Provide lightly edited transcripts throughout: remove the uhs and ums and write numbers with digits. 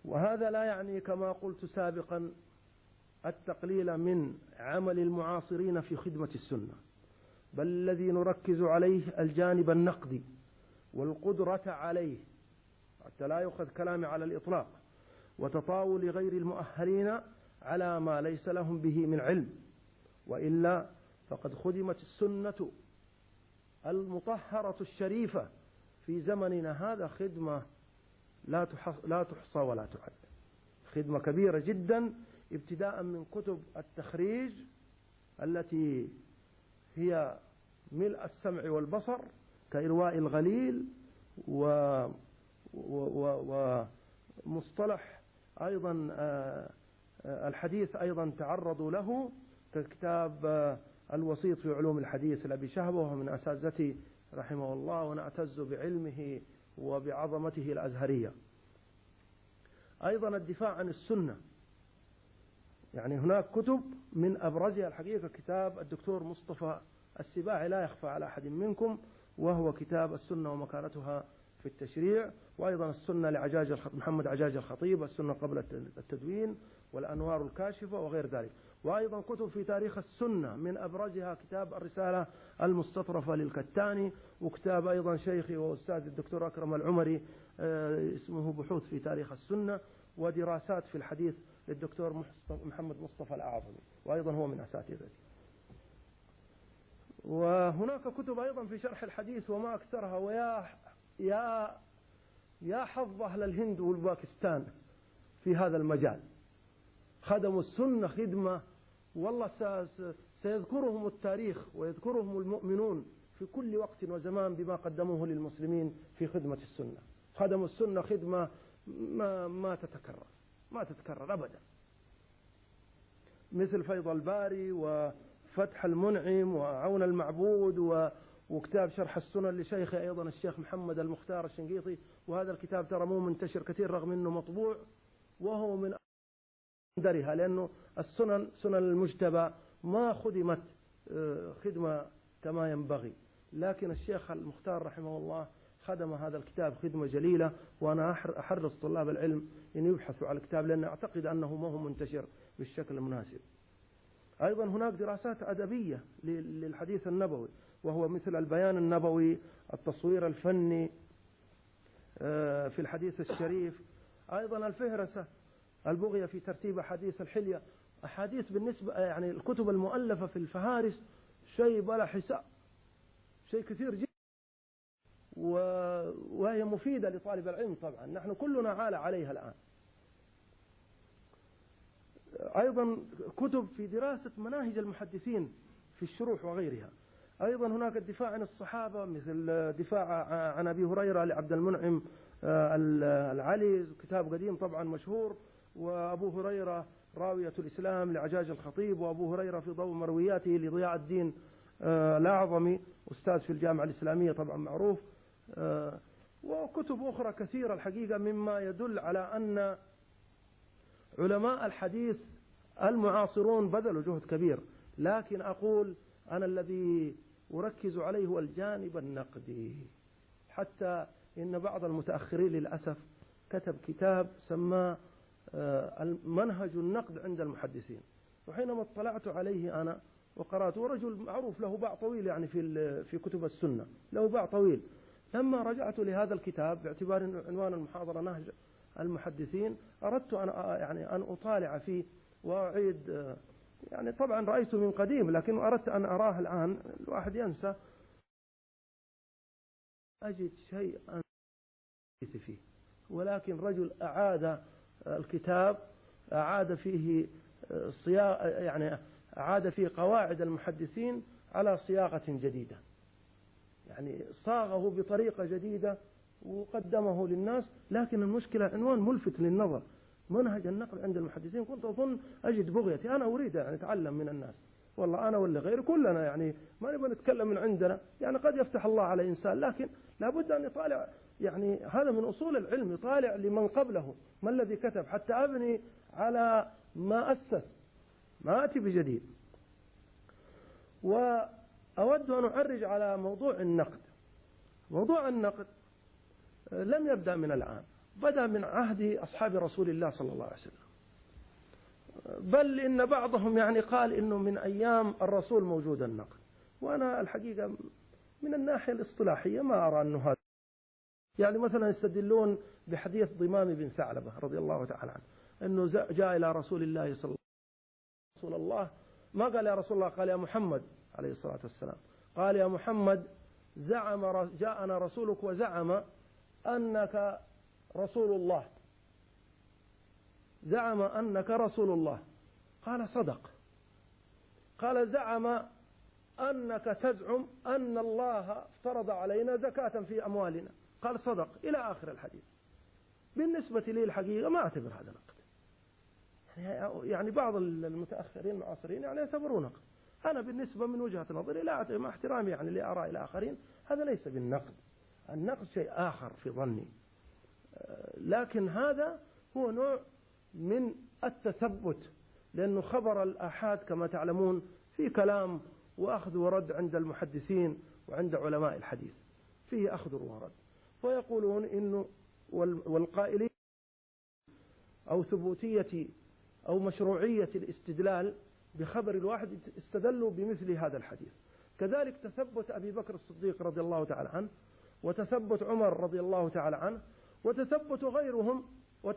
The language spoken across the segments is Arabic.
وهذا لا يعني كما قلت سابقا التقليل من عمل المعاصرين في خدمة السنة، بل الذي نركز عليه الجانب النقدي والقدرة عليه، حتى لا يؤخذ كلامي على الإطلاق، وتطاول غير المؤهلين على ما ليس لهم به من علم، وإلا فقد خدمت السنة المطهرة الشريفة في زمننا هذا خدمة لا تحصى ولا تعد، خدمة كبيرة جدا، ابتداء من كتب التخريج التي هي ملء السمع والبصر كإرواء الغليل، ومصطلح أيضا الحديث أيضا تعرضوا له ككتاب الوسيط في علوم الحديث لأبي شهبة، وهو من أساتذتي رحمه الله، ونعتز بعلمه وبعظمته الأزهرية. أيضا الدفاع عن السنة، يعني هناك كتب من أبرزها الحقيقة كتاب الدكتور مصطفى السباعي لا يخفى على أحد منكم، وهو كتاب السنة ومكانتها في التشريع، وأيضا السنة محمد عجاج الخطيب، السنة قبل التدوين، والأنوار الكاشفة وغير ذلك. وأيضا كتب في تاريخ السنة من أبرزها كتاب الرسالة المستطرفة للكتاني، وكتاب أيضا شيخي وأستاذ الدكتور أكرم العمري اسمه بحوث في تاريخ السنة ودراسات في الحديث للدكتور محمد مصطفى الأعظمي، وأيضا هو من أساتذتي. وهناك كتب أيضا في شرح الحديث وما أكثرها، يا حظ أهل الهند والباكستان في هذا المجال، خدموا السنة خدمة والله سيذكرهم التاريخ ويذكرهم المؤمنون في كل وقت وزمان بما قدموه للمسلمين في خدمة السنة. خدموا السنة خدمة ما تتكرر أبدا، مثل فيض الباري وفتح المنعم وعون المعبود وكتاب شرح السنن لشيخي أيضا الشيخ محمد المختار الشنقيطي. وهذا الكتاب ترى مو منتشر كثير رغم أنه مطبوع، وهو من درها، لأنه السنن سنن المجتبى ما خدمت خدمة كما ينبغي، لكن الشيخ المختار رحمه الله خدم هذا الكتاب خدمة جليلة، وأنا أحرص طلاب العلم أن يبحثوا على الكتاب لأن أعتقد أنه ما هو منتشر بالشكل المناسب. أيضا هناك دراسات أدبية للحديث النبوي، وهو مثل البيان النبوي، التصوير الفني في الحديث الشريف، أيضا الفهرسة البغية في ترتيب أحاديث الحلية. أحاديث بالنسبة يعني الكتب المؤلفة في الفهارس شيء بلا حساب، شيء كثير جدا، وهي مفيدة لطالب العلم طبعا، نحن كلنا عال عليها الآن. أيضا كتب في دراسة مناهج المحدثين في الشروح وغيرها. أيضا هناك الدفاع عن الصحابة، مثل دفاع عن أبي هريرة لعبد المنعم العلي، كتاب قديم طبعا مشهور، وأبو هريرة راوية الإسلام لعجاج الخطيب، وأبو هريرة في ضوء مروياته لضياء الدين الأعظمي، أستاذ في الجامعة الإسلامية طبعا معروف، وكتب أخرى كثيرة الحقيقة، مما يدل على أن علماء الحديث المعاصرون بذلوا جهد كبير. لكن أقول أنا الذي أركز عليه هو الجانب النقدي، حتى إن بعض المتأخرين للأسف كتب كتاب سماه منهج النقد عند المحدثين، وحينما اطلعت عليه أنا وقرأته، رجل معروف له باع طويل يعني في كتب السنة، له باع طويل. لما رجعت لهذا الكتاب باعتبار عنوان المحاضرة نهج المحدثين، أردت أن أطالع فيه وأعيد، يعني طبعا رأيته من قديم لكن أردت أن أراه الآن، الواحد ينسى، أجد شيئا فيه، ولكن رجل أعاد الكتاب، أعاد فيه يعني أعاد فيه قواعد المحدثين على صياغة جديدة، يعني صاغه بطريقة جديدة وقدمه للناس. لكن المشكلة عنوان ملفت للنظر، منهج النقد عند المحدثين. كنت أظن أجد بغيتي، أنا أريد يعني أتعلم من الناس، والله أنا ولا غيري كلنا يعني ما نبغى نتكلم من عندنا، يعني قد يفتح الله على إنسان، لكن لابد أن يطالع، يعني هذا من أصول العلم، يطالع لمن قبله ما الذي كتب حتى أبني على ما أسس، ما أتي بجديد. وأود أن أعرج على موضوع النقد. موضوع النقد لم يبدأ من الآن، بدأ من عهد أصحاب رسول الله صلى الله عليه وسلم، بل إن بعضهم يعني قال إنه من أيام الرسول موجود النقد. وأنا الحقيقة من الناحية الاصطلاحية ما أرى أنه هذا، يعني مثلا يستدلون بحديث ضمام بن ثعلبة رضي الله تعالى عنه أنه جاء إلى رسول الله صلى الله عليه وسلم، رسول الله ما قال يا رسول الله، قال يا محمد عليه الصلاة والسلام، قال يا محمد جاءنا رسولك وزعم أنك رسول الله، زعم أنك رسول الله. قال صدق. قال زعم أنك تزعم أن الله فرض علينا زكاة في أموالنا. قال صدق، إلى آخر الحديث. بالنسبة لي الحقيقة ما أعتبر هذا نقد، يعني بعض المتأخرين المعاصرين يعني يعتبرون نقد. أنا بالنسبة من وجهة نظري لا أعتبر، مع احترامي يعني لآراء الآخرين، هذا ليس بالنقد. النقد شيء آخر في ظني، لكن هذا هو نوع من التثبت، لأنه خبر الآحاد كما تعلمون في كلام وأخذ ورد عند المحدثين وعند علماء الحديث، فيه أخذ ورد، ويقولون إنه والقائلين أو ثبوتية أو مشروعية الاستدلال بخبر الواحد استدلوا بمثل هذا الحديث. كذلك تثبت أبي بكر الصديق رضي الله تعالى عنه، وتثبت عمر رضي الله تعالى عنه، وتثبت غيرهم،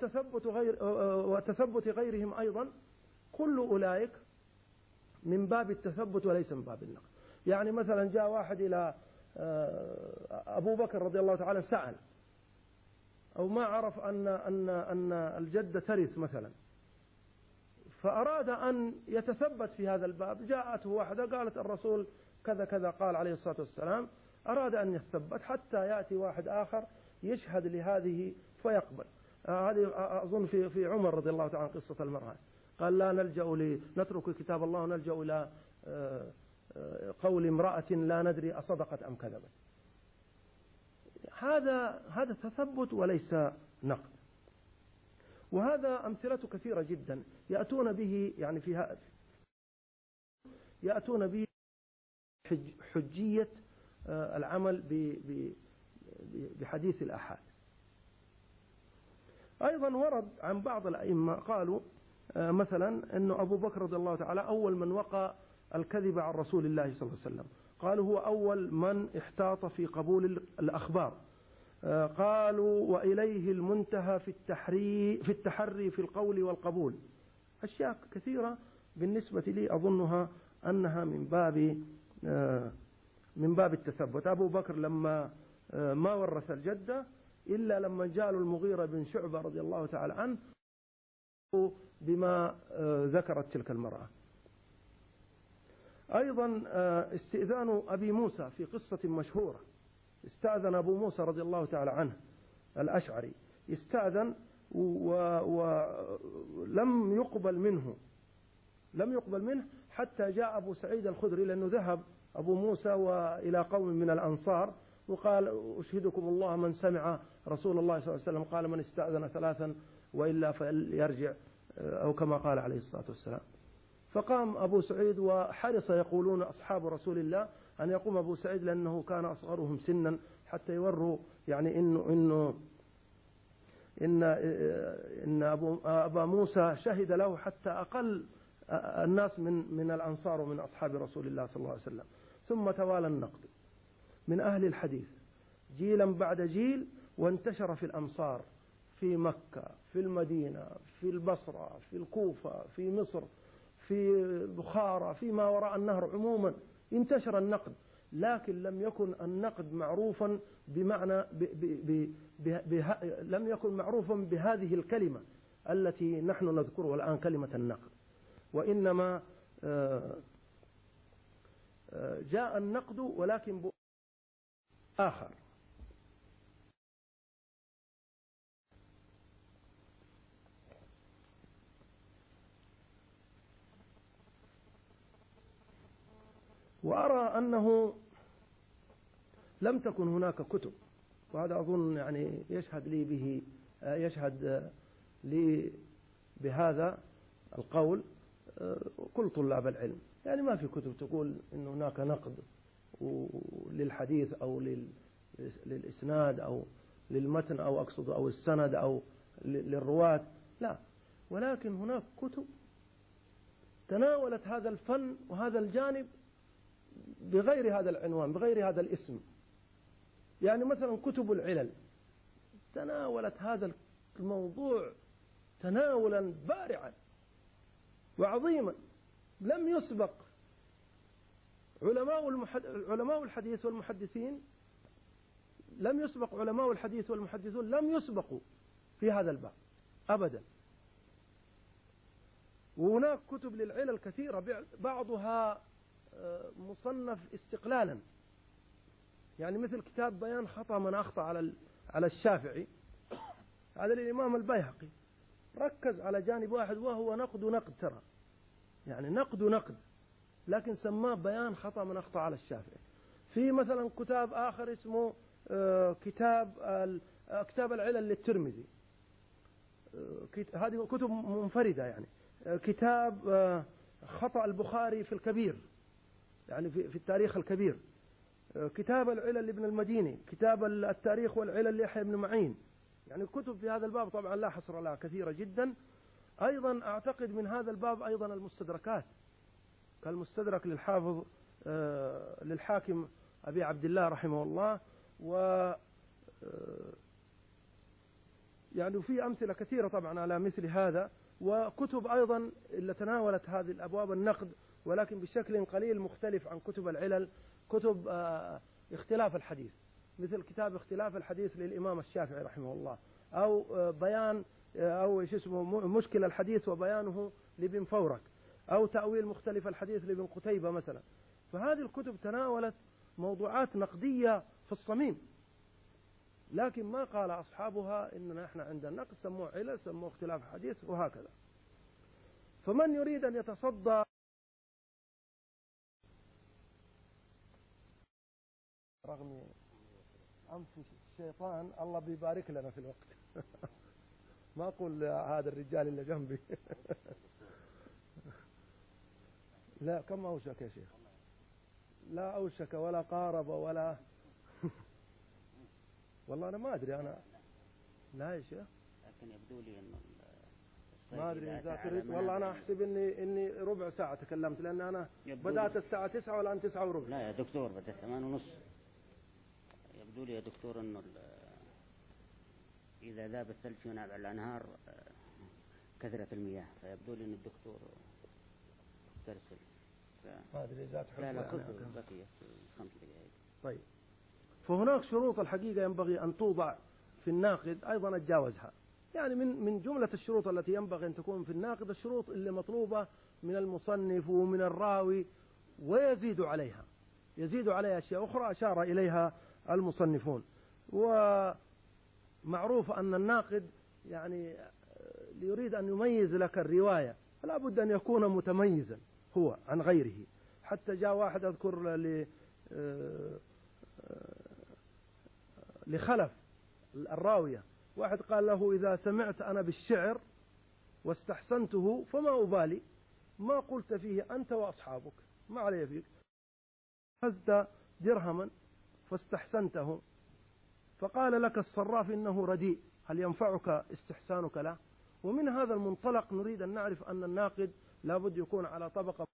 وتثبت غيرهم أيضا، كل أولئك من باب التثبت وليس من باب النقد. يعني مثلا جاء واحد إلى أبو بكر رضي الله تعالى سأل، أو ما عرف أن الجدة ترث مثلا، فأراد أن يتثبت في هذا الباب، جاءته واحدة قالت الرسول كذا كذا قال عليه الصلاة والسلام، أراد أن يتثبت حتى يأتي واحد آخر يشهد لهذه فيقبل. هذه أظن في عمر رضي الله تعالى قصة المرأة، قال لا نترك كتاب الله ونلجأ إلى قول امرأة لا ندري أصدقت أم كذبت. هذا تثبت وليس نقد. وهذا أمثلته كثيرة جدا يأتون به، يعني يأتون به حجية العمل بحديث الآحاد. أيضا ورد عن بعض الأئمة قالوا مثلا أنه أبو بكر رضي الله تعالى أول من وقع الكذب عن رسول الله صلى الله عليه وسلم، قالوا هو أول من احتاط في قبول الأخبار، قالوا وإليه المنتهى في التحري في القول والقبول. أشياء كثيرة بالنسبة لي أظنها أنها من باب التثبت. أبو بكر لما ما ورث الجدة إلا لما جاء المغيرة بن شعبة رضي الله تعالى عنه بما ذكرت تلك المرأة. أيضا استئذان أبي موسى في قصة مشهورة، استأذن أبو موسى رضي الله تعالى عنه الأشعري، استأذن ولم يقبل منه حتى جاء أبو سعيد الخدري، لأنه ذهب أبو موسى وإلى قوم من الأنصار وقال أشهدكم الله من سمع رسول الله صلى الله عليه وسلم قال من استأذن ثلاثا وإلا فليرجع، أو كما قال عليه الصلاة والسلام. فقام أبو سعيد وحرص، يقولون أصحاب رسول الله، أن يقوم أبو سعيد لأنه كان أصغرهم سنا، حتى يوروا يعني إن أبا موسى شهد له حتى أقل الناس من الأنصار ومن أصحاب رسول الله صلى الله عليه وسلم. ثم توالى النقد من أهل الحديث جيلا بعد جيل، وانتشر في الأمصار، في مكة، في المدينة، في البصرة، في الكوفة، في مصر، في بخارى، فيما وراء النهر عموما انتشر النقد، لكن لم يكن النقد معروفا بمعنى لم يكن معروفا بهذه الكلمة التي نحن نذكرها الآن، كلمة النقد، وإنما جاء النقد ولكن آخر. وأرى أنه لم تكن هناك كتب، وهذا أظن يعني يشهد لي بهذا القول كل طلاب العلم، يعني ما في كتب تقول إن هناك نقد للحديث أو للإسناد للمتن أو أقصد أو السند أو للرواة، لا، ولكن هناك كتب تناولت هذا الفن وهذا الجانب بغير هذا العنوان، بغير هذا الاسم. يعني مثلا كتب العلل تناولت هذا الموضوع تناولا بارعا وعظيما، لم يسبق علماء الحديث والمحدثين، لم يسبق علماء الحديث والمحدثون لم يسبقوا في هذا الباب أبدا. وهناك كتب للعلل كثيرة، بعضها مصنف استقلالا، يعني مثل كتاب بيان خطأ من أخطأ على الشافعي، على الإمام البيهقي ركز على جانب واحد وهو نقد ترى، يعني نقد، لكن سماه بيان خطأ من أخطأ على الشافعي. في مثلا كتاب آخر اسمه كتاب العلل للترمذي، هذه كتب منفردة. يعني كتاب خطأ البخاري في الكبير، يعني في التاريخ الكبير، كتاب العلل لابن المديني، كتاب التاريخ والعلل ليحيى بن معين. يعني كتب في هذا الباب طبعا لا حصر لها، كثيرة جدا. أيضا أعتقد من هذا الباب أيضا المستدركات، كالمستدرك للحافظ للحاكم أبي عبد الله رحمه الله، يعني في أمثلة كثيرة طبعا على مثل هذا. وكتب أيضا اللي تناولت هذه الأبواب النقد، ولكن بشكل قليل مختلف عن كتب العلل، كتب اختلاف الحديث، مثل كتاب اختلاف الحديث للإمام الشافعي رحمه الله، أو بيان أو مشكل الحديث وبيانه لابن فورك، أو تأويل مختلف الحديث لابن قتيبة مثلا. فهذه الكتب تناولت موضوعات نقدية في الصميم، لكن ما قال أصحابها إننا إحنا عندنا نقد، سموه علل، سموه اختلاف حديث، وهكذا. فمن يريد أن يتصدى رغم أنف الشيطان، الله بيبارك لنا في الوقت ما أقول هذا الرجال اللي جنبي لا، كم أوشك يا شيخ؟ لا أوشك ولا قارب ولا والله أنا ما أدري. أنا لا يا شيخ، لكن يبدو لي أنه ما أدري إذا تريد. والله أنا أحسب إني ربع ساعة تكلمت، لأن أنا بدأت الساعة 9 والآن 9 وربع. لا يا دكتور، بدأت 8:30. يبدو لي يا دكتور أنه إذا ذاب الثلج ينابع الأنهار كثرة المياه، فيبدو لي أن الدكتور ترسل. ما أدري إذا تحب. لا بقي 5 دقائق. طيب، فهناك شروط الحقيقة ينبغي أن توضع في الناقد أيضا أتجاوزها. يعني من جملة الشروط التي ينبغي أن تكون في الناقد الشروط اللي مطلوبة من المصنف ومن الراوي، ويزيد عليها أشياء أخرى أشار إليها المصنفون. ومعروف أن الناقد يعني يريد أن يميز لك الرواية، فلا بد أن يكون متميزا هو عن غيره. حتى جاء واحد أذكر لخلف الراوية، واحد قال له: إذا سمعت أنا بالشعر واستحسنته فما أبالي، ما قلت فيه أنت وأصحابك، ما علي فيك. أخذت درهما فاستحسنته، فقال لك الصراف إنه رديء، هل ينفعك استحسانك له؟ ومن هذا المنطلق نريد أن نعرف أن الناقد لابد يكون على طبقة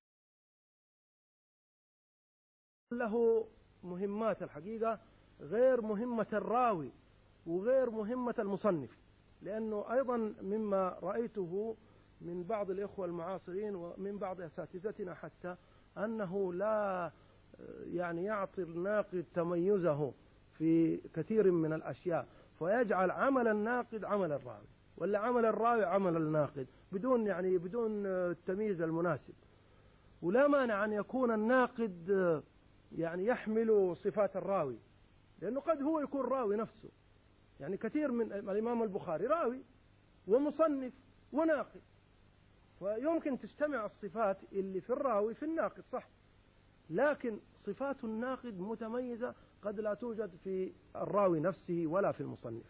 له مهمات الحقيقة غير مهمة الراوي وغير مهمة المصنف. لأنه أيضا مما رأيته من بعض الإخوة المعاصرين ومن بعض أساتذتنا حتى، أنه لا يعني يعطي الناقد تميزه في كثير من الأشياء، فيجعل عمل الناقد عمل الراوي، ولا عمل الراوي عمل الناقد، بدون التمييز المناسب. ولا مانع أن يكون الناقد يعني يحمل صفات الراوي، لأنه قد هو يكون راوي نفسه. يعني كثير من الإمام البخاري راوي ومصنف وناقد، فيمكن تجتمع الصفات اللي في الراوي في الناقد، صح، لكن صفات الناقد متميزة قد لا توجد في الراوي نفسه ولا في المصنف.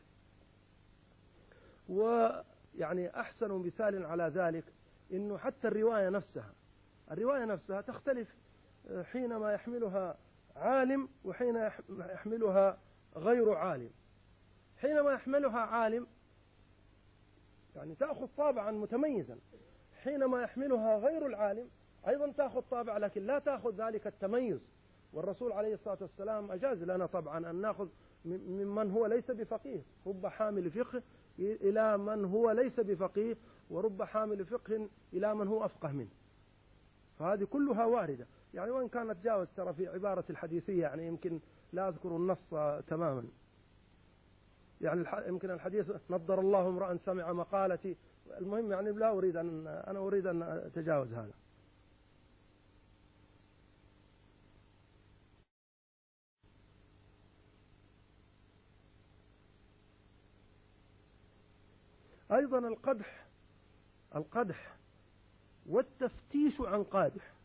ويعني أحسن مثال على ذلك إنه حتى الرواية نفسها تختلف حينما يحملها عالم وحين يحملها غير عالم. حينما يحملها عالم يعني تأخذ طابعا متميزا، حينما يحملها غير العالم أيضا تأخذ طابع لكن لا تأخذ ذلك التميز. والرسول عليه الصلاة والسلام أجاز لنا طبعا أن نأخذ ممن هو ليس بفقيه، رب حامل فقه إلى من هو ليس بفقيه، ورب حامل فقه إلى من هو أفقه منه، فهذه كلها واردة. يعني وإن كانت جاوز ترى في عبارة الحديثية، يعني يمكن لا أذكر النص تماما، يعني يمكن الحديث نضر الله امرأ سمع مقالتي، المهم يعني لا أريد أنا أريد أن أتجاوز هذا. أيضا القدح والتفتيش عن قادح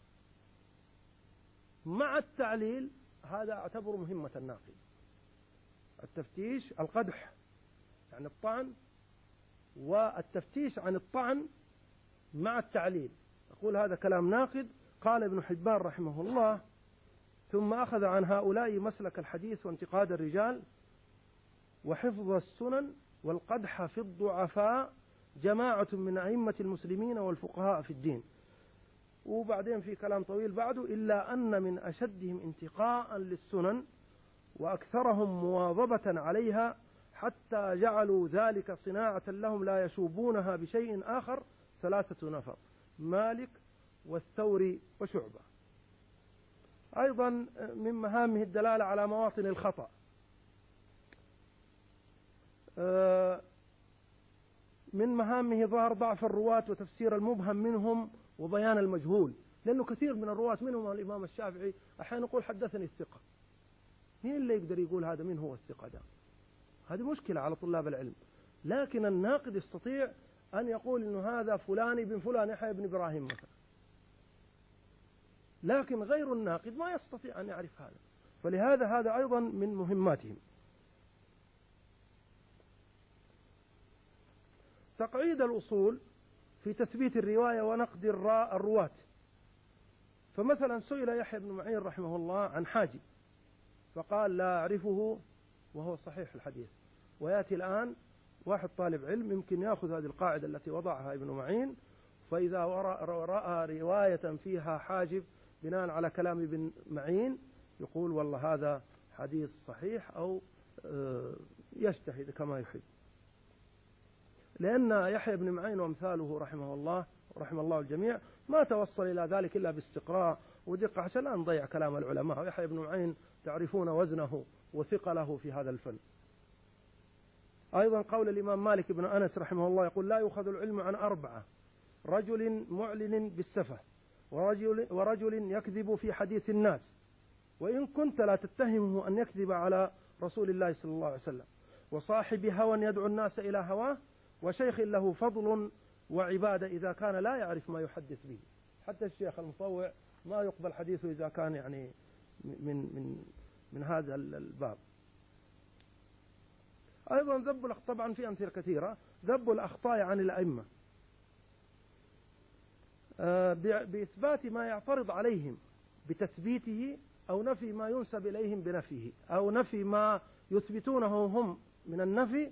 مع التعليل، هذا أعتبر مهمة الناقد. التفتيش القدح يعني الطعن، والتفتيش عن الطعن مع التعليل. أقول هذا كلام ناقد. قال ابن حبان رحمه الله: ثم أخذ عن هؤلاء مسلك الحديث وانتقاد الرجال وحفظ السنن والقدح في الضعفاء جماعة من أئمة المسلمين والفقهاء في الدين. وبعدين في كلام طويل بعده: إلا أن من أشدهم انتقاء للسنن وأكثرهم مواظبة عليها حتى جعلوا ذلك صناعة لهم لا يشوبونها بشيء آخر 3 نفر: مالك والثوري وشعبة. أيضا من مهامه الدلالة على مواطن الخطأ. من مهامه ظهر ضعف الرواة وتفسير المبهم منهم وبيان المجهول، لأنه كثير من الرواة منهم الإمام الشافعي أحيانا يقول حدثني الثقة. مين اللي يقدر يقول هذا من هو الثقة ده؟ هذه مشكلة على طلاب العلم. لكن الناقد يستطيع أن يقول إنه هذا فلان بن فلان يحيى بن إبراهيم مثلا، لكن غير الناقد ما يستطيع أن يعرف هذا. فلهذا هذا أيضا من مهماتهم. تقعيد الأصول في تثبيت الرواية ونقد الرواة. فمثلا سئل يحيى بن معين رحمه الله عن حاجب فقال: لا أعرفه وهو صحيح الحديث. ويأتي الآن واحد طالب علم يمكن يأخذ هذه القاعدة التي وضعها ابن معين، فإذا رأى رواية فيها حاجب بناء على كلام ابن معين يقول: والله هذا حديث صحيح، أو يجتهد كما يحب. لأن يحيى بن معين وامثاله رحمه الله ورحمه الله الجميع ما توصل إلى ذلك إلا باستقراء ودقة، عشان لا نضيع كلام العلماء. يحيى بن معين تعرفون وزنه وثقله في هذا الفن. أيضا قول الإمام مالك بن أنس رحمه الله يقول: لا يؤخذ العلم عن 4: رجل معلن بالسفه، ورجل يكذب في حديث الناس، وإن كنت لا تتهمه أن يكذب على رسول الله صلى الله عليه وسلم، وصاحب هوى يدعو الناس إلى هواه، وشيخ له فضل وعبادة إذا كان لا يعرف ما يحدث به. حتى الشيخ المطوع ما يقبل حديثه إذا كان يعني من هذا الباب. أيضا ذب طبعا في أمثلة كثيرة: ذب الأخطاء عن الأئمة بإثبات ما يعترض عليهم بتثبيته، أو نفي ما ينسب إليهم بنفيه، أو نفي ما يثبتونه هم من النفي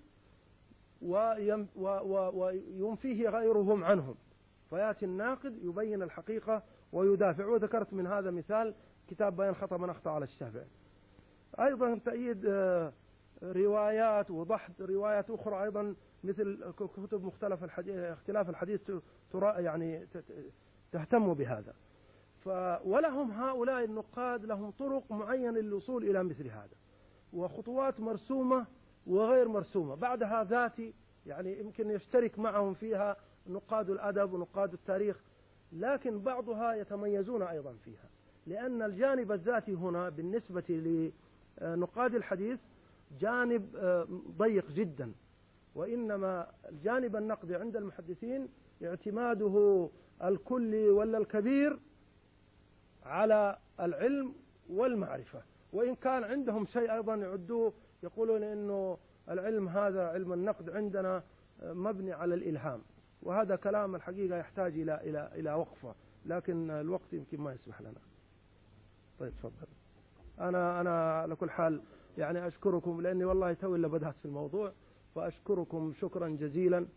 وينفيه غيرهم عنهم، فيأتي الناقد يبين الحقيقة ويدافع. وذكرت من هذا مثال كتاب بيان خطأ من أخطأ على الشافعي. أيضا تأييد روايات وضحض روايات أخرى، أيضا مثل كتب اختلاف الحديث يعني تهتم بهذا. ولهم هؤلاء النقاد لهم طرق معينة للوصول إلى مثل هذا، وخطوات مرسومة وغير مرسومة. بعدها ذاتي يعني يمكن يشترك معهم فيها نقاد الأدب ونقاد التاريخ، لكن بعضها يتميزون أيضا فيها، لأن الجانب الذاتي هنا بالنسبة لنقاد الحديث جانب ضيق جدا، وإنما الجانب النقدي عند المحدثين اعتماده الكلي ولا الكبير على العلم والمعرفة. وإن كان عندهم شيء أيضا يعدوه، يقولون إنه العلم هذا علم النقد عندنا مبني على الإلهام، وهذا كلام الحقيقة يحتاج إلى وقفة، لكن الوقت يمكن ما يسمح لنا. طيب تفضل. أنا على كل حال يعني أشكركم لأني والله توي اللي بدأت في الموضوع، فأشكركم شكرا جزيلا،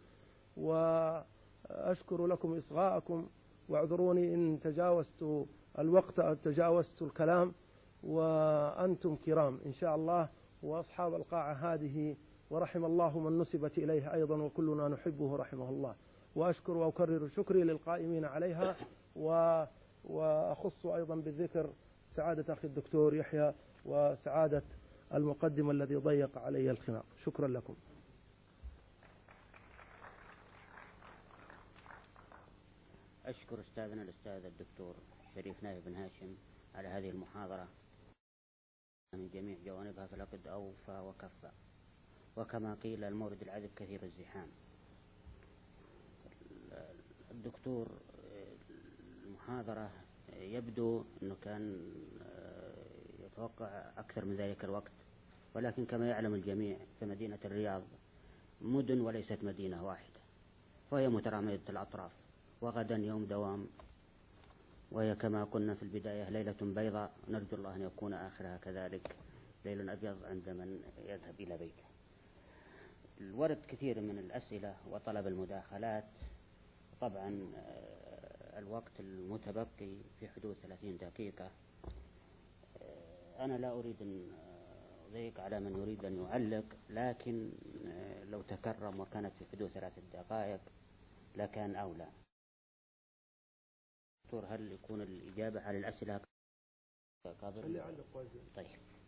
وأشكر لكم إصغاءكم، واعذروني إن تجاوزت الوقت أو تجاوزت الكلام، وأنتم كرام إن شاء الله، وأصحاب القاعة هذه ورحم الله من نسبت إليه أيضا، وكلنا نحبه رحمه الله. وأشكر وأكرر شكري للقائمين عليها، وأخص أيضا بالذكر سعادة أخي الدكتور يحيى وسعادة المقدم الذي ضيق علي الخناق. شكرا لكم. أشكر أستاذنا الأستاذ الدكتور شريف نايف بن هاشم على هذه المحاضرة من جميع جوانبها، فلقد أوفى وكفى، وكما قيل المورد العذب كثير الزحام. الدكتور المحاضرة يبدو أنه كان يتوقع أكثر من ذلك الوقت، ولكن كما يعلم الجميع في مدينة الرياض مدن وليست مدينة واحدة، وهي مترامية الأطراف، وغدا يوم دوام، وهي كما قلنا في البداية ليلة بيضاء، نرجو الله أن يكون آخرها كذلك ليل أبيض عند من يذهب إلى بيته. الورد كثير من الأسئلة وطلب المداخلات، طبعا الوقت المتبقي في حدود 30 دقيقة. أنا لا أريد أن أضيق على من يريد أن يعلق، لكن لو تكرم وكانت في حدود 3 دقائق لكان أولى. دكتور، هل يكون الإجابة على الأسئلة قابل؟ طيب.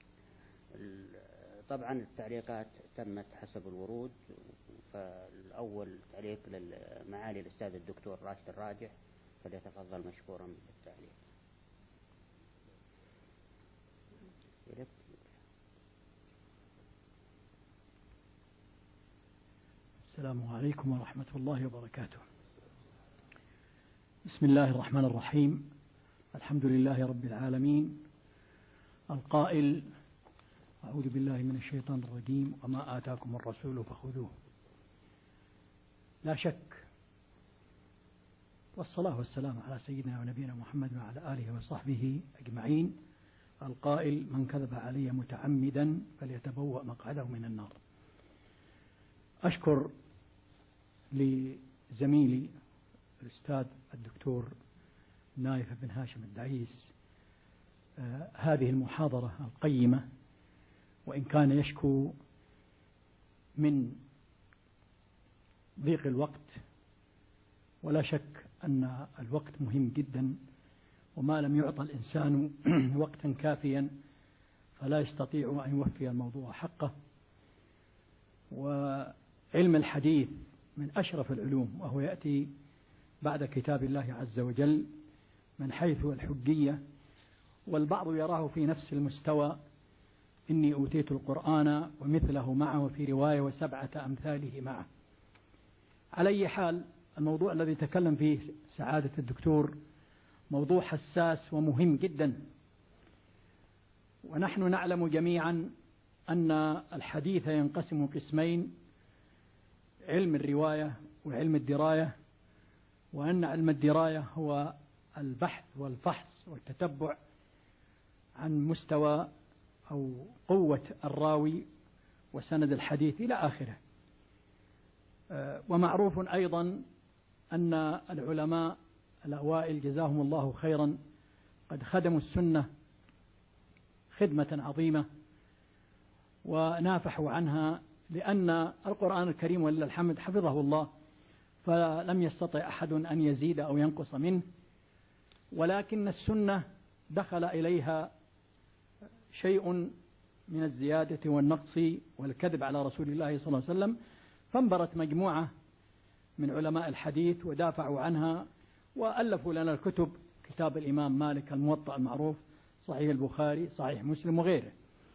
طبعا التعليقات تمت حسب الورود، فالأول تعليق لمعالي الأستاذ الدكتور راشد الراجح، فليتفضل مشكورا بالتعليق. السلام عليكم ورحمة الله وبركاته. بسم الله الرحمن الرحيم. الحمد لله رب العالمين، القائل: أعوذ بالله من الشيطان الرجيم، وما آتاكم الرسول فخذوه. لا شك، والصلاة والسلام على سيدنا ونبينا محمد وعلى آله وصحبه أجمعين، القائل: من كذب علي متعمدا فليتبوأ مقعده من النار. أشكر لزميلي الأستاذ الدكتور نايف بن هاشم الدعيس هذه المحاضرة القيمة، وإن كان يشكو من ضيق الوقت، ولا شك أن الوقت مهم جدا، وما لم يعطى الإنسان وقتا كافيا فلا يستطيع أن يوفي الموضوع حقه. وعلم الحديث من أشرف العلوم، وهو يأتي بعد كتاب الله عز وجل من حيث الحجية، والبعض يراه في نفس المستوى: إني أوتيت القرآن ومثله معه، في رواية: وسبعة أمثاله معه. على أي حال، الموضوع الذي تكلم فيه سعادة الدكتور موضوع حساس ومهم جدا، ونحن نعلم جميعا أن الحديث ينقسم قسمين: علم الرواية وعلم الدراية، وأن علم الدراية هو البحث والفحص والتتبع عن مستوى أو قوة الراوي وسند الحديث إلى آخره. ومعروف أيضا أن العلماء الأوائل جزاهم الله خيرا قد خدموا السنة خدمة عظيمة ونافحوا عنها، لأن القرآن الكريم ولله الحمد حفظه الله، فلم يستطع أحد أن يزيد أو ينقص منه، ولكن السنة دخل إليها شيء من الزيادة والنقص والكذب على رسول الله صلى الله عليه وسلم، فانبرت مجموعة من علماء الحديث ودافعوا عنها وألفوا لنا الكتب: كتاب الإمام مالك الموطأ المعروف، صحيح البخاري، صحيح مسلم، وغيره.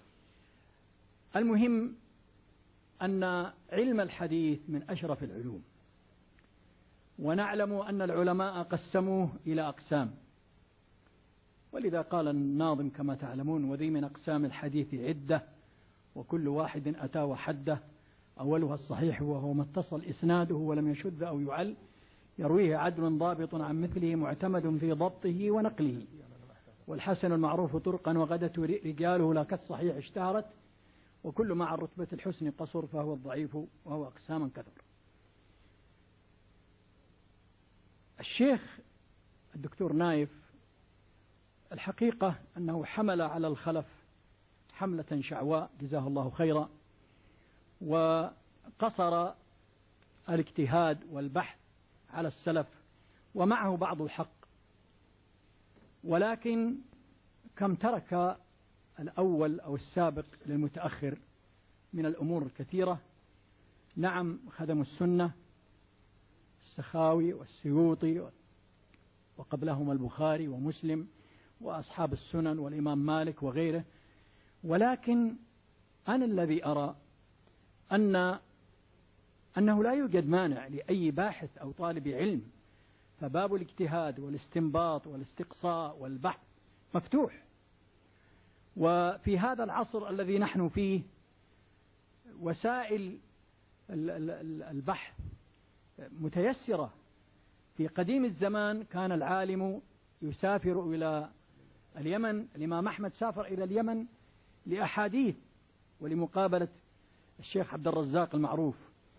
المهم أن علم الحديث من أشرف العلوم، ونعلم أن العلماء قسموه إلى أقسام، ولذا قال الناظم كما تعلمون: وذي من أقسام الحديث عدة، وكل واحد أتى وحده، أولها الصحيح وهو ما اتصل إسناده ولم يشذ أو يعل، يرويه عدل ضابط عن مثله، معتمد في ضبطه ونقله، والحسن المعروف طرقا وغدت رجاله لا كالصحيح اشتهرت، وكل ما عن رتبة الحسن قصر فهو الضعيف وهو أقساما كثر. الشيخ الدكتور نايف الحقيقة أنه حمل على الخلف حملة شعواء جزاه الله خيرا، وقصر الاجتهاد والبحث على السلف ومعه بعض الحق، ولكن كم ترك الأول أو السابق للمتأخر من الأمور الكثيرة. نعم خدموا السنة، السخاوي والسيوطي وقبلهم البخاري ومسلم وأصحاب السنن والإمام مالك وغيره، ولكن أنا الذي أرى أنه لا يوجد مانع لأي باحث أو طالب علم، فباب الاجتهاد والاستنباط والاستقصاء والبحث مفتوح. وفي هذا العصر الذي نحن فيه وسائل البحث متيسرة. في قديم الزمان كان العالم يسافر إلى اليمن، الإمام أحمد سافر إلى اليمن لأحاديث ولمقابلة الشيخ عبد الرزاق المعروف،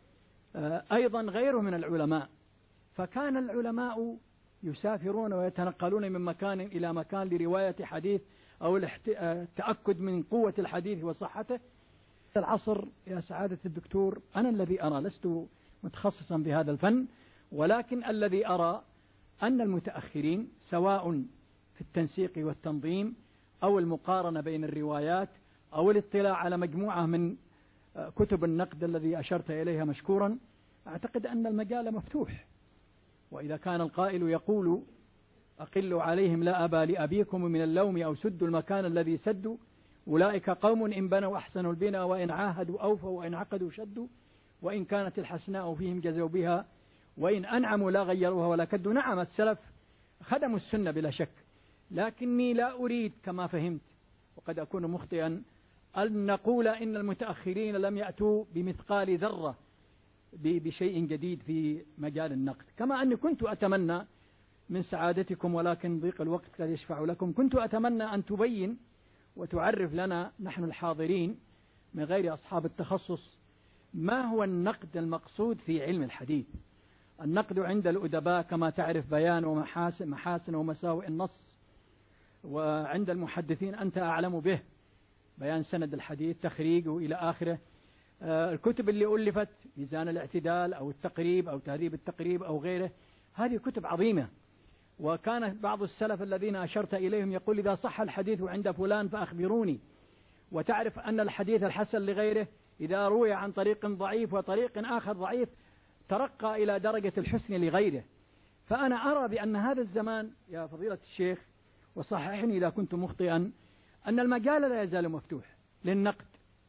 أيضا غيره من العلماء. فكان العلماء يسافرون ويتنقلون من مكان إلى مكان لرواية حديث أو التأكد من قوة الحديث وصحته. العصر يا سعادة الدكتور أنا الذي أرى، لست متخصصا بهذا الفن، ولكن الذي أرى أن المتأخرين سواء في التنسيق والتنظيم أو المقارنة بين الروايات أو الاطلاع على مجموعة من كتب النقد الذي أشرت إليها مشكورا، أعتقد أن المجال مفتوح. وإذا كان القائل يقول أقلوا عليهم لا أبا لأبيكم من اللوم أو سدوا المكان الذي سدوا، أولئك قوم إن بنوا أحسنوا البناء وإن عاهدوا أوفوا وإن عقدوا شدوا، وإن كانت الحسناء فيهم جزوا بها وإن أنعموا لا غيروها ولا كدوا. نعم السلف خدموا السنة بلا شك، لكني لا أريد كما فهمت وقد أكون مخطئا أن نقول إن المتأخرين لم يأتوا بمثقال ذرة بشيء جديد في مجال النقد. كما أني كنت أتمنى من سعادتكم، ولكن ضيق الوقت قد يشفع لكم، كنت أتمنى أن تبين وتعرف لنا نحن الحاضرين من غير أصحاب التخصص ما هو النقد المقصود في علم الحديث. النقد عند الأدباء كما تعرف بيان ومحاسن ومساوئ النص، وعند المحدثين أنت أعلم به بيان سند الحديث تخريجه إلى آخره. الكتب اللي ألفت ميزان الاعتدال أو التقريب أو تهذيب التقريب أو غيره، هذه كتب عظيمة. وكان بعض السلف الذين أشرت إليهم يقول إذا صح الحديث عند فلان فأخبروني. وتعرف أن الحديث الحسن لغيره إذا روي عن طريق ضعيف وطريق آخر ضعيف ترقى إلى درجة الحسن لغيره. فأنا أرى بأن هذا الزمان يا فضيلة الشيخ، وصححني إذا كنت مخطئا، أن المجال لا يزال مفتوح للنقد.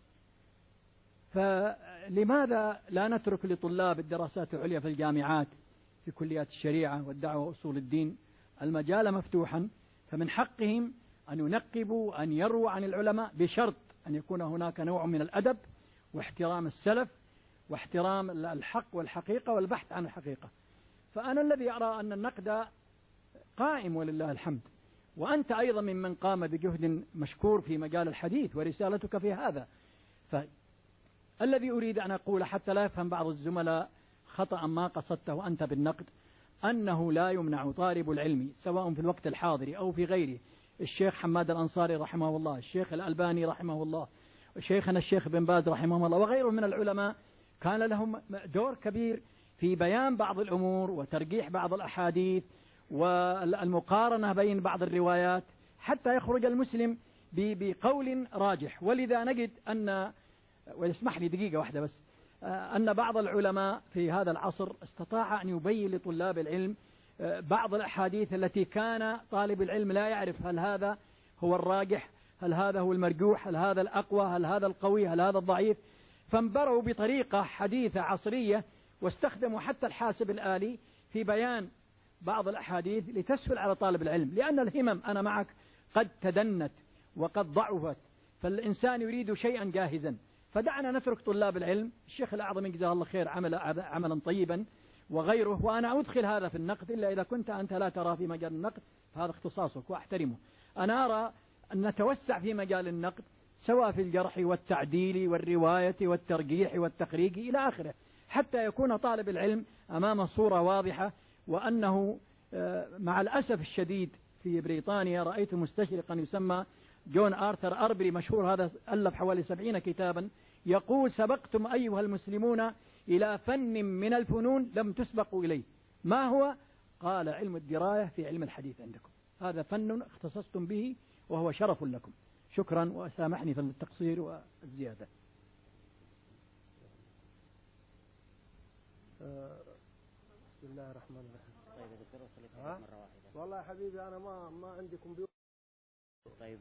فلماذا لا نترك لطلاب الدراسات العليا في الجامعات في كليات الشريعة والدعوة وأصول الدين المجال مفتوحا، فمن حقهم أن ينقبوا أن يروا عن العلماء، بشرط أن يكون هناك نوع من الأدب واحترام السلف واحترام الحق والحقيقة والبحث عن الحقيقة. فأنا الذي أرى أن النقد قائم ولله الحمد، وأنت أيضا ممن قام بجهد مشكور في مجال الحديث ورسالتك في هذا. فالذي أريد أن أقول حتى لا يفهم بعض الزملاء خطأ ما قصدته أنت بالنقد، أنه لا يمنع طالب العلم سواء في الوقت الحاضر أو في غيره. الشيخ حماد الأنصاري رحمه الله، الشيخ الألباني رحمه الله، شيخنا الشيخ بن باز رحمه الله وغيره من العلماء كان لهم دور كبير في بيان بعض الأمور وترجيح بعض الأحاديث والمقارنة بين بعض الروايات حتى يخرج المسلم بقول راجح. ولذا نجد أن، ويسمح لي دقيقة واحدة بس، أن بعض العلماء في هذا العصر استطاع أن يبين لطلاب العلم بعض الأحاديث التي كان طالب العلم لا يعرف هل هذا هو الراجح، هل هذا هو المرجوح، هل هذا الأقوى، هل هذا القوي، هل هذا الضعيف. فانبروا بطريقة حديثة عصرية واستخدموا حتى الحاسب الآلي في بيان بعض الأحاديث لتسهل على طالب العلم، لأن الهمم أنا معك قد تدنت وقد ضعفت، فالإنسان يريد شيئا جاهزا. فدعنا نترك طلاب العلم. الشيخ الأعظم جزاه الله خير عملا طيبا وغيره، وأنا أدخل هذا في النقد إلا إذا كنت أنت لا ترى في مجال النقد، فهذا اختصاصك وأحترمه. أنا أرى أن نتوسع في مجال النقد سواء في الجرح والتعديل والرواية والترجيح والتخريج إلى آخره، حتى يكون طالب العلم أمام صورة واضحة. وأنه مع الأسف الشديد في بريطانيا رأيت مستشرقا يسمى جون آرثر أربري، مشهور هذا، ألف حوالي 70 كتابا، يقول: سبقتم أيها المسلمون إلى فن من الفنون لم تسبقوا إليه. ما هو؟ قال: علم الدراية في علم الحديث عندكم، هذا فن اختصصتم به وهو شرف لكم. شكرا، وسامحني في التقصير والزيادة. بسم الله الرحمن الرحيم. طيب يا دكتور خليك مرة واحدة. والله يا حبيبي أنا ما عندي كمبيوتر. طيب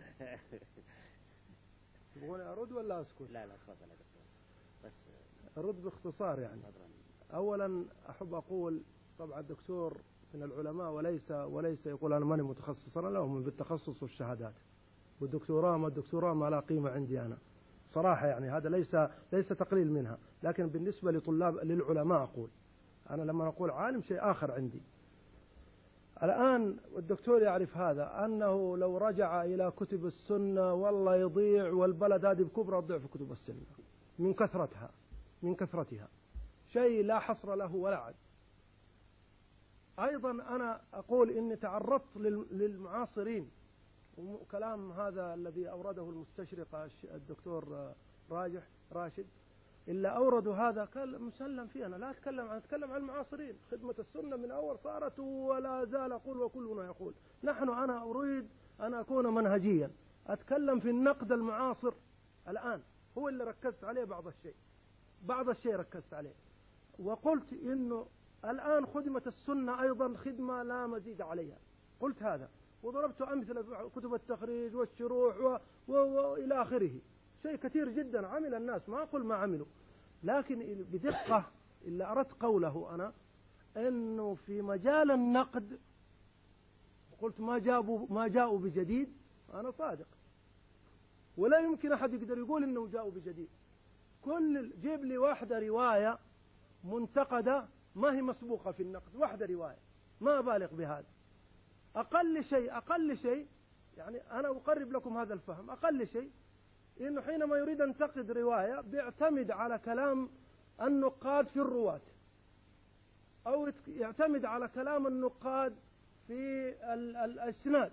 تبغوني أرد ولا أسكت؟ لا تفضل يا دكتور، بس أرد باختصار يعني. أولا أحب أقول طبعا الدكتور من العلماء وليس يقول أنا ماني متخصص، أنا لهم بالتخصص والشهادات والدكتوراه ما لا قيمة عندي أنا صراحة، يعني هذا ليس تقليل منها، لكن بالنسبة للعلماء أقول أنا لما أقول عالم شيء آخر عندي. الآن الدكتور يعرف هذا، أنه لو رجع إلى كتب السنة والله يضيع، والبلد هذه بكبرى تضيع في كتب السنة من كثرتها شيء لا حصر له ولا عد. أيضا أنا أقول إني تعرضت للمعاصرين، وكلام هذا الذي أورده المستشرق الدكتور راشد، إلا أوردوا هذا قال مسلم فيه. أنا لا أتكلم عن المعاصرين، خدمة السنة من أول صارت ولا زال أقول وكلنا يقول. أنا أريد أن أكون منهجيا، أتكلم في النقد المعاصر الآن، هو اللي ركزت عليه بعض الشيء ركزت عليه، وقلت إنه الآن خدمة السنة أيضا خدمة لا مزيد عليها، قلت هذا، وضربت أمثلة كتب التخريج والشروح وإلى آخره، شيء كثير جدا عمل الناس، ما أقول ما عملوا، لكن بدقة اللي أردت قوله أنا أنه في مجال النقد قلت ما جاءوا بجديد. أنا صادق، ولا يمكن أحد يقدر يقول أنه جاءوا بجديد. جيب لي واحدة رواية منتقدة ما هي مسبوقة في النقد، واحدة رواية، ما أبالغ بهذا. أقل شيء يعني أنا أقرب لكم هذا الفهم، أقل شيء إنه حينما يريد أن ينتقد رواية بيعتمد على كلام النقاد في الرواة، أو يعتمد على كلام النقاد في الإسناد،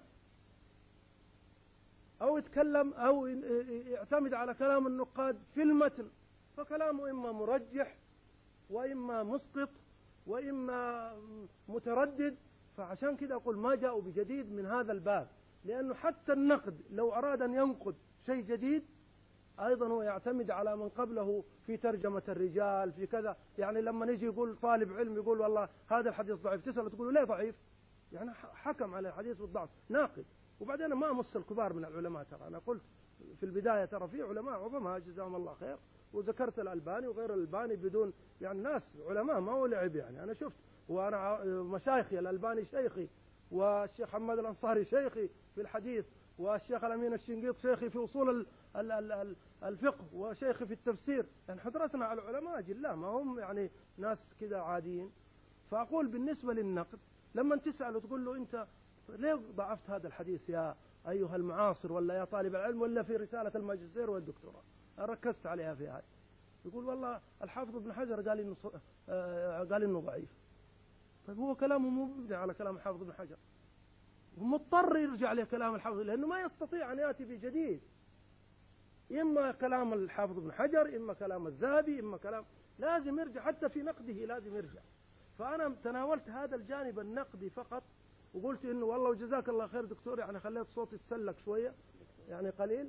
أو يعتمد على كلام النقاد في المتن، فكلامه إما مرجح وإما مسقط وإما متردد. فعشان كده أقول ما جاءوا بجديد من هذا الباب، لأنه حتى النقد لو أراد أن ينقد شيء جديد أيضا هو يعتمد على من قبله في ترجمة الرجال في كذا. يعني لما نيجي يقول طالب علم يقول والله هذا الحديث ضعيف، تسأله تقول له ليه ضعيف؟ يعني حكم على الحديث بالضعف، ناقد. وبعدين أنا ما أمس الكبار من العلماء، ترى أنا قلت في البداية ترى في علماء عظماء جزاهم الله خير، وذكرت الألباني وغير الألباني بدون يعني ناس علماء ما هو لعب، يعني أنا شفت، وأنا مشايخي الألباني شيخي، والشيخ حماد الأنصاري شيخي في الحديث، والشيخ الأمين الشنقيط شيخي في أصول الفقه، وشيخي في التفسير، يعني حضرتنا على علماء جلاه ما هم يعني ناس كذا عاديين. فأقول بالنسبة للنقد لما تسأله تقول له أنت ليه ضعفت هذا الحديث يا أيها المعاصر ولا يا طالب العلم ولا في رسالة الماجستير والدكتوراه ركزت عليها في هذا، يقول والله الحافظ ابن حجر قال إنه ضعيف. طيب هو كلامه مبني على كلام الحافظ ابن حجر، ومضطر يرجع له كلام الحافظ لأنه ما يستطيع أن يأتي بجديد، إما كلام الحافظ ابن حجر، إما كلام الذهبي، إما كلام، لازم يرجع حتى في نقده لازم يرجع. فأنا تناولت هذا الجانب النقدي فقط، وقلت إنه والله وجزاك الله خير دكتور، يعني خليت صوتي يتسلك شوية يعني قليل،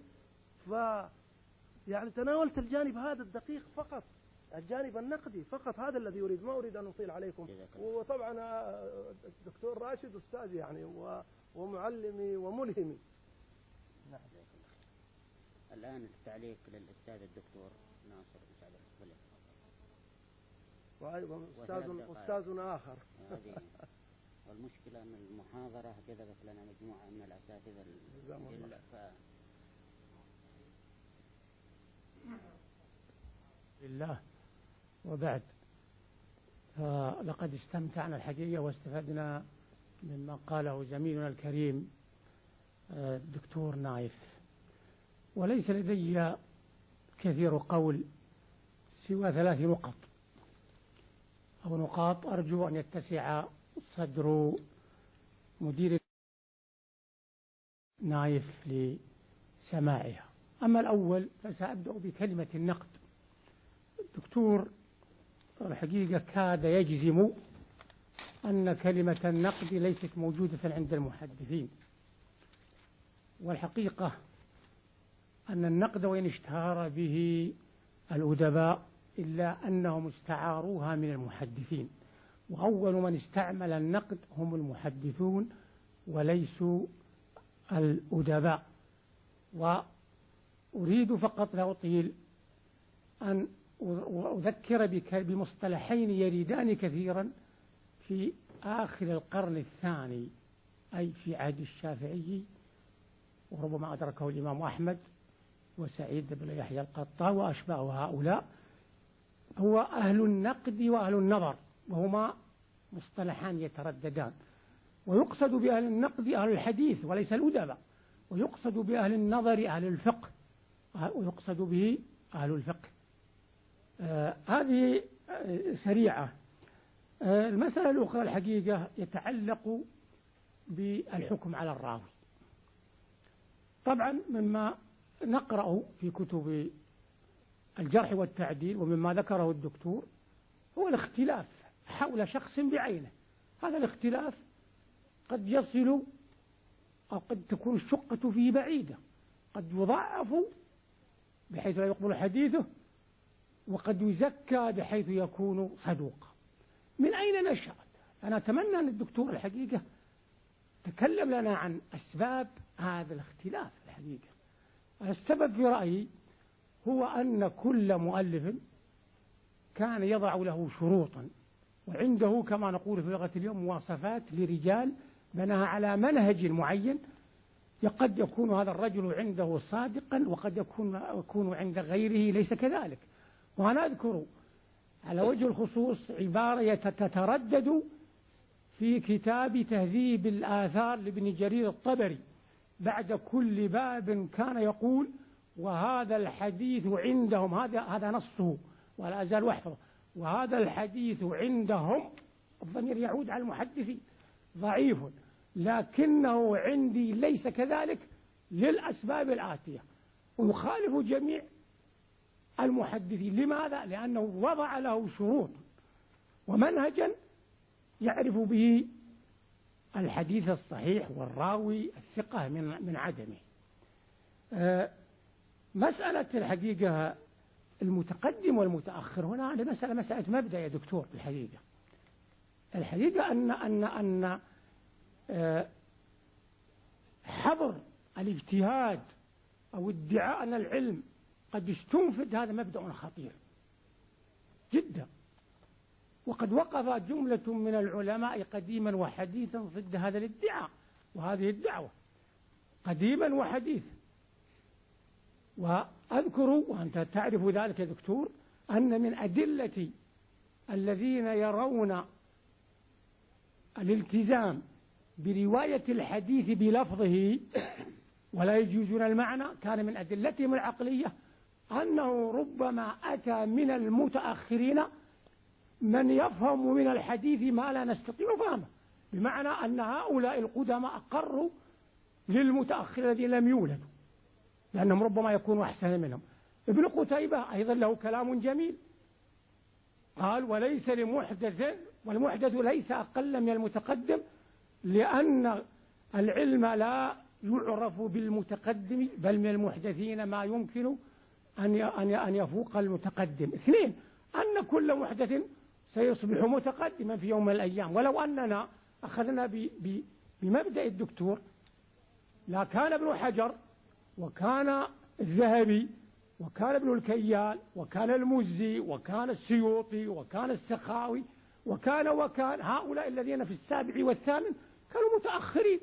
يعني تناولت الجانب هذا الدقيق فقط، الجانب النقدي فقط، هذا الذي يريد، ما أريد أن أطيل عليكم. وطبعا الدكتور راشد أستاذي يعني ومعلمي وملهمي. نعم. الآن التعليق للأستاذ الدكتور ناصر مساعد الفلك، وأيضا أستاذنا آخر. والمشكلة أن المحاضرة جذبت لنا مجموعة من الأساتذة لله وبعد، فلقد استمتعنا الحقيقة واستفدنا مما قاله زميلنا الكريم الدكتور نايف. وليس لدي كثير قول سوى 3 نقط أو نقاط أرجو أن يتسع صدر مدير نايف لسماعها. أما الأول فسأبدأ بكلمة النقد. الدكتور الحقيقة كاد يجزم أن كلمة النقد ليست موجودة عند المحدثين، والحقيقة أن النقد وإن اشتهر به الأدباء إلا أنهم استعاروها من المحدثين، وأول من استعمل النقد هم المحدثون وليسوا الأدباء. وأريد فقط لا أطيل أن أذكر بمصطلحين يريدان كثيرا في آخر القرن الثاني، أي في عهد الشافعي وربما أدركه الإمام أحمد وسعيد بن يحيى القطان وأشباه هؤلاء، هو أهل النقد وأهل النظر، وهما مصطلحان يترددان. ويقصد بأهل النقد أهل الحديث وليس الأدباء، ويقصد بأهل النظر أهل الفقه، ويقصد به أهل الفقه. هذه سريعة. المسألة الأخرى الحقيقة يتعلق بالحكم على الراوي. طبعا مما نقرأ في كتب الجرح والتعديل ومما ذكره الدكتور هو الاختلاف حول شخص بعينه. هذا الاختلاف قد يصل أو قد تكون الشقة فيه بعيدة، قد يضعف بحيث لا يقبل حديثه، وقد يزكى بحيث يكون صدوقا. من أين نشأت؟ أنا أتمنى أن الدكتور الحقيقة تكلم لنا عن أسباب هذا الاختلاف. الحقيقة السبب في رأيي هو أن كل مؤلف كان يضع له شروطا، وعنده كما نقول في لغة اليوم مواصفات لرجال بناها على منهج معين. قد يكون هذا الرجل عنده صادقا، وقد يكون عند غيره ليس كذلك. وأنا أذكر على وجه الخصوص عبارة تتردد في كتاب تهذيب الآثار لابن جرير الطبري بعد كل باب كان يقول: وهذا الحديث عندهم، هذا نصه ولا أزال أحفظه، وهذا الحديث عندهم، الضمير يعود على المحدثين، ضعيف، لكنه عندي ليس كذلك للأسباب الآتية، ويخالف جميع المحدثين. لماذا؟ لأنه وضع له شروط ومنهجا يعرف به الحديث الصحيح والراوي الثقة من عدمه. مسألة الحقيقة المتقدم والمتأخر هنا مسألة مبدأ يا دكتور. الحقيقة أن حظر الاجتهاد أو ادعاء أن العلم قد استنفد هذا مبدأ خطير جدا، وقد وقف جملة من العلماء قديما وحديثا ضد هذا الادعاء وهذه الدعوة قديما وحديثا. وأذكر وأنت تعرف ذلك يا دكتور أن من أدلة الذين يرون الالتزام برواية الحديث بلفظه ولا يجوزون المعنى، كان من أدلتهم العقلية أنه ربما أتى من المتأخرين من يفهم من الحديث ما لا نستطيع فهمه، بمعنى أن هؤلاء القدماء أقروا للمتأخرين الذين لم يولدوا لأنهم ربما يكونوا أحسن منهم. ابن قتيبة أيضا له كلام جميل، قال: وليس لمحدث، والمحدث ليس أقل من المتقدم، لأن العلم لا يعرف بالمتقدم، بل من المحدثين ما يمكن أن يفوق المتقدم. 2، أن كل محدث سيصبح متقدما في يوم من الأيام. ولو أننا أخذنا بمبدأ الدكتور لا كان ابن حجر وكان الذهبي وكان ابن الكيال وكان المزي وكان السيوطي وكان السخاوي وكان هؤلاء الذين في السابع والثامن كانوا متأخرين.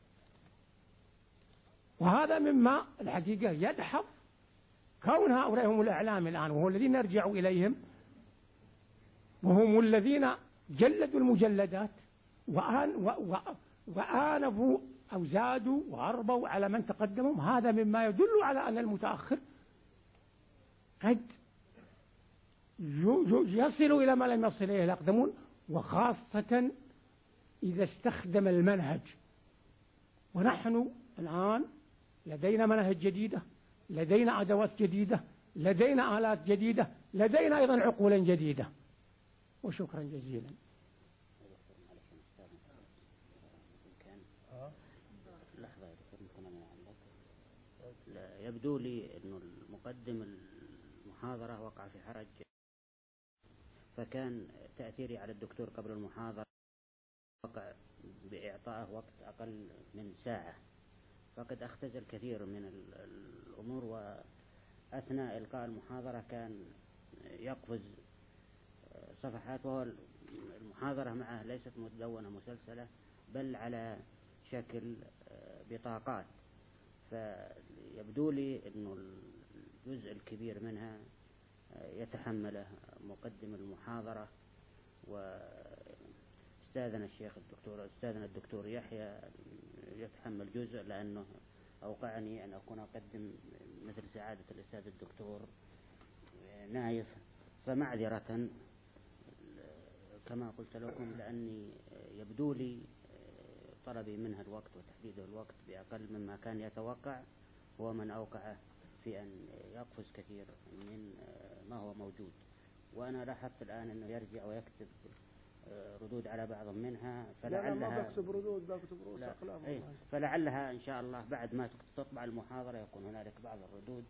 وهذا مما الحقيقة يدحض كون هؤلاء هم الأعلام الآن، وهو الذين نرجع إليهم، وهم الذين جلدوا المجلدات وآنفوا أو زادوا وعربوا على من تقدمهم، هذا مما يدل على أن المتأخر قد يصل إلى ما لم يصل إليه الأقدمون، وخاصة إذا استخدم المنهج. ونحن الآن لدينا مناهج جديدة، لدينا أدوات جديدة، لدينا آلات جديدة، لدينا أيضا عقولا جديدة. وشكرا جزيلا. يبدو لي أنه المقدم المحاضرة وقع في حرج، فكان تأثيري على الدكتور قبل المحاضرة وقع بإعطائه وقت أقل من ساعة، فقد اختزل كثير من الأمور، وأثناء إلقاء المحاضرة كان يقفز صفحات، وهو المحاضرة معه ليست مدونة مسلسلة بل على شكل بطاقات، فيبدو لي أنه الجزء الكبير منها يتحمله مقدم المحاضرة. واستاذن الدكتور يحيى يتحمل جزء، لأنه أوقعني أن أكون أقدم مثل سعادة الأستاذ الدكتور نايف، فمعذرة كما قلت لكم، لأني يبدو لي طلبي منها الوقت وتحديده الوقت بأقل مما كان يتوقع هو من أوقعه في أن يقفز كثير من ما هو موجود. وأنا لاحظت الآن أنه يرجع ويكتب ردود على بعض منها، فلعلها ما بكتب ردود، بكتب رؤوس أقلام. فلعلها إن شاء الله بعد ما تطبع المحاضرة يكون هنالك بعض الردود،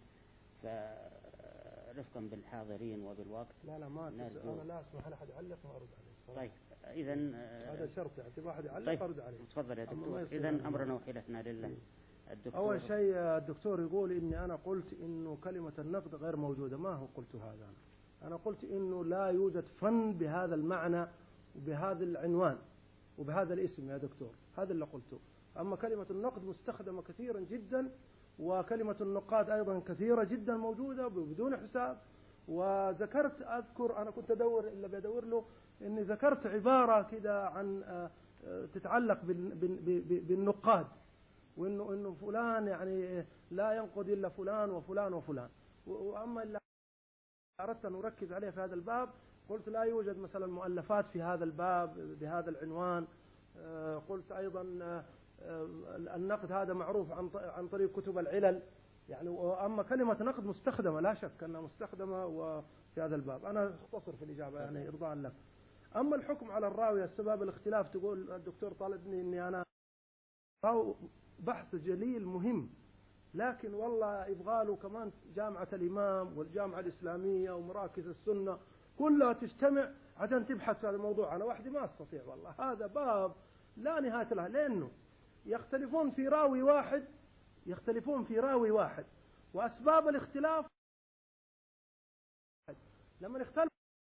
فرفقا بالحاضرين وبالوقت. لا ما أنا لا أسمح لأحد يعلق ما أرد عليه. طيب إذا هذا شرط، يعني واحد يعلق طيب أرد عليه. تفضل يا دكتور. إذا أمرنا وحيلتنا لله. أول شيء الدكتور يقول إني أنا قلت إنه كلمة النقد غير موجودة. ما هو قلت هذا؟ أنا قلت إنه لا يوجد فن بهذا المعنى وبهذا العنوان وبهذا الاسم يا دكتور، هذا اللي قلته. أما كلمة النقد مستخدمة كثيرا جدا، وكلمة النقاد أيضا كثيرة جدا موجودة بدون حساب. وذكرت، أذكر أنا كنت أدور اللي بدور له، إني ذكرت عبارة كده عن تتعلق بالنقاد، وإنه فلان يعني لا ينقد إلا فلان وفلان وفلان. وأما اللي أردت أن أركز عليه في هذا الباب، قلت لا يوجد مثلا مؤلفات في هذا الباب بهذا العنوان. قلت أيضا النقد هذا معروف عن طريق كتب العلل يعني. أما كلمة نقد مستخدمة، لا شك أنها مستخدمة وفي هذا الباب. أنا أختصر في الإجابة يعني إرضاء لك. أما الحكم على الراوي، السبب الاختلاف، تقول الدكتور طالبني إني أنا بحث جليل مهم، لكن والله يبغى له كمان جامعة الإمام والجامعة الإسلامية ومراكز السنة كلها تجتمع عشان تبحث في هذا الموضوع. أنا وحدي ما أستطيع والله، هذا باب لا نهاية له، لأنه يختلفون في راوي واحد، وأسباب الاختلاف لما اختلف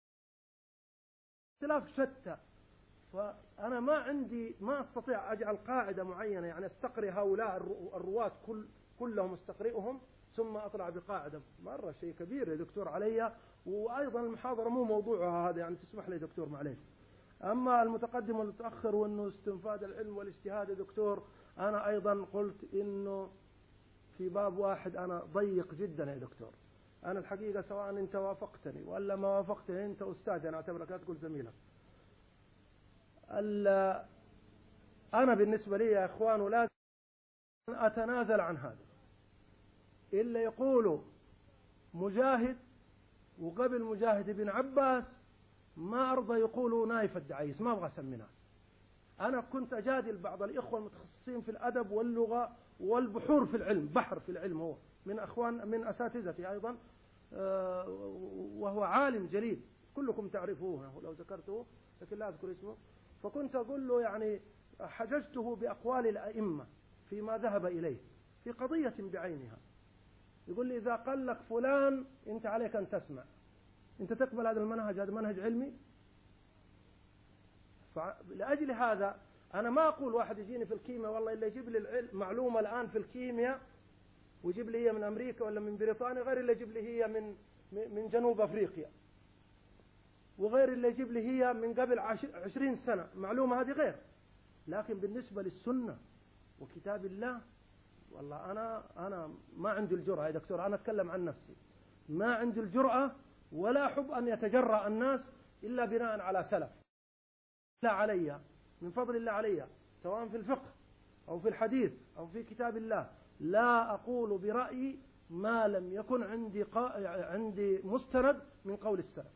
اختلاف شتى. فأنا ما أستطيع أجعل قاعدة معينة، يعني استقري هؤلاء الرواة كلهم استقرئهم ثم أطلع بقاعدة. مرة شيء كبير يا دكتور علي، وأيضا المحاضرة مو موضوعها هذا، يعني تسمح لي دكتور معليش. أما المتقدم والمتأخر وأنه استنفاد العلم والاجتهاد يا دكتور، أنا أيضا قلت إنه في باب واحد أنا ضيق جدا يا دكتور. أنا الحقيقة سواء أنت وافقتني ولا ما وافقتني، أنت أستاذ، أنا أعتبرك لا تقول زميلك. أنا بالنسبة لي يا إخوان لازم أتنازل عن هذا. إلا يقولوا مجاهد، وقبل مجاهد بن عباس ما أرضى يقولوا نايف الدعيس، ما أبغى أسمي ناس. أنا كنت أجادل بعض الإخوة المتخصصين في الأدب واللغة والبحور في العلم، بحر في العلم، هو من أساتذتي أيضا، وهو عالم جليل كلكم تعرفوه لو ذكرته، لكن لا أذكر اسمه. فكنت أقول له يعني حججته بأقوال الأئمة فيما ذهب إليه في قضية بعينها. يقول لي إذا قال لك فلان أنت عليك أن تسمع، أنت تقبل هذا المنهج، هذا منهج علمي. فلأجل هذا أنا ما أقول واحد يجيني في الكيمياء والله إلا يجيب لي معلومة الآن في الكيمياء ويجيب لي هي من أمريكا ولا من بريطانيا، غير اللي يجيب لي هي من جنوب أفريقيا، وغير اللي يجيب لي هي من قبل 20 سنة، معلومة هذه غير. لكن بالنسبة للسنة وكتاب الله، والله أنا ما عندي الجرأة يا دكتور، أنا أتكلم عن نفسي، ما عندي الجرأة ولا أحب أن يتجرأ الناس إلا بناء على سلف لا علي، من فضل الله علي، سواء في الفقه أو في الحديث أو في كتاب الله، لا أقول برأيي ما لم يكن عندي مستند من قول السلف.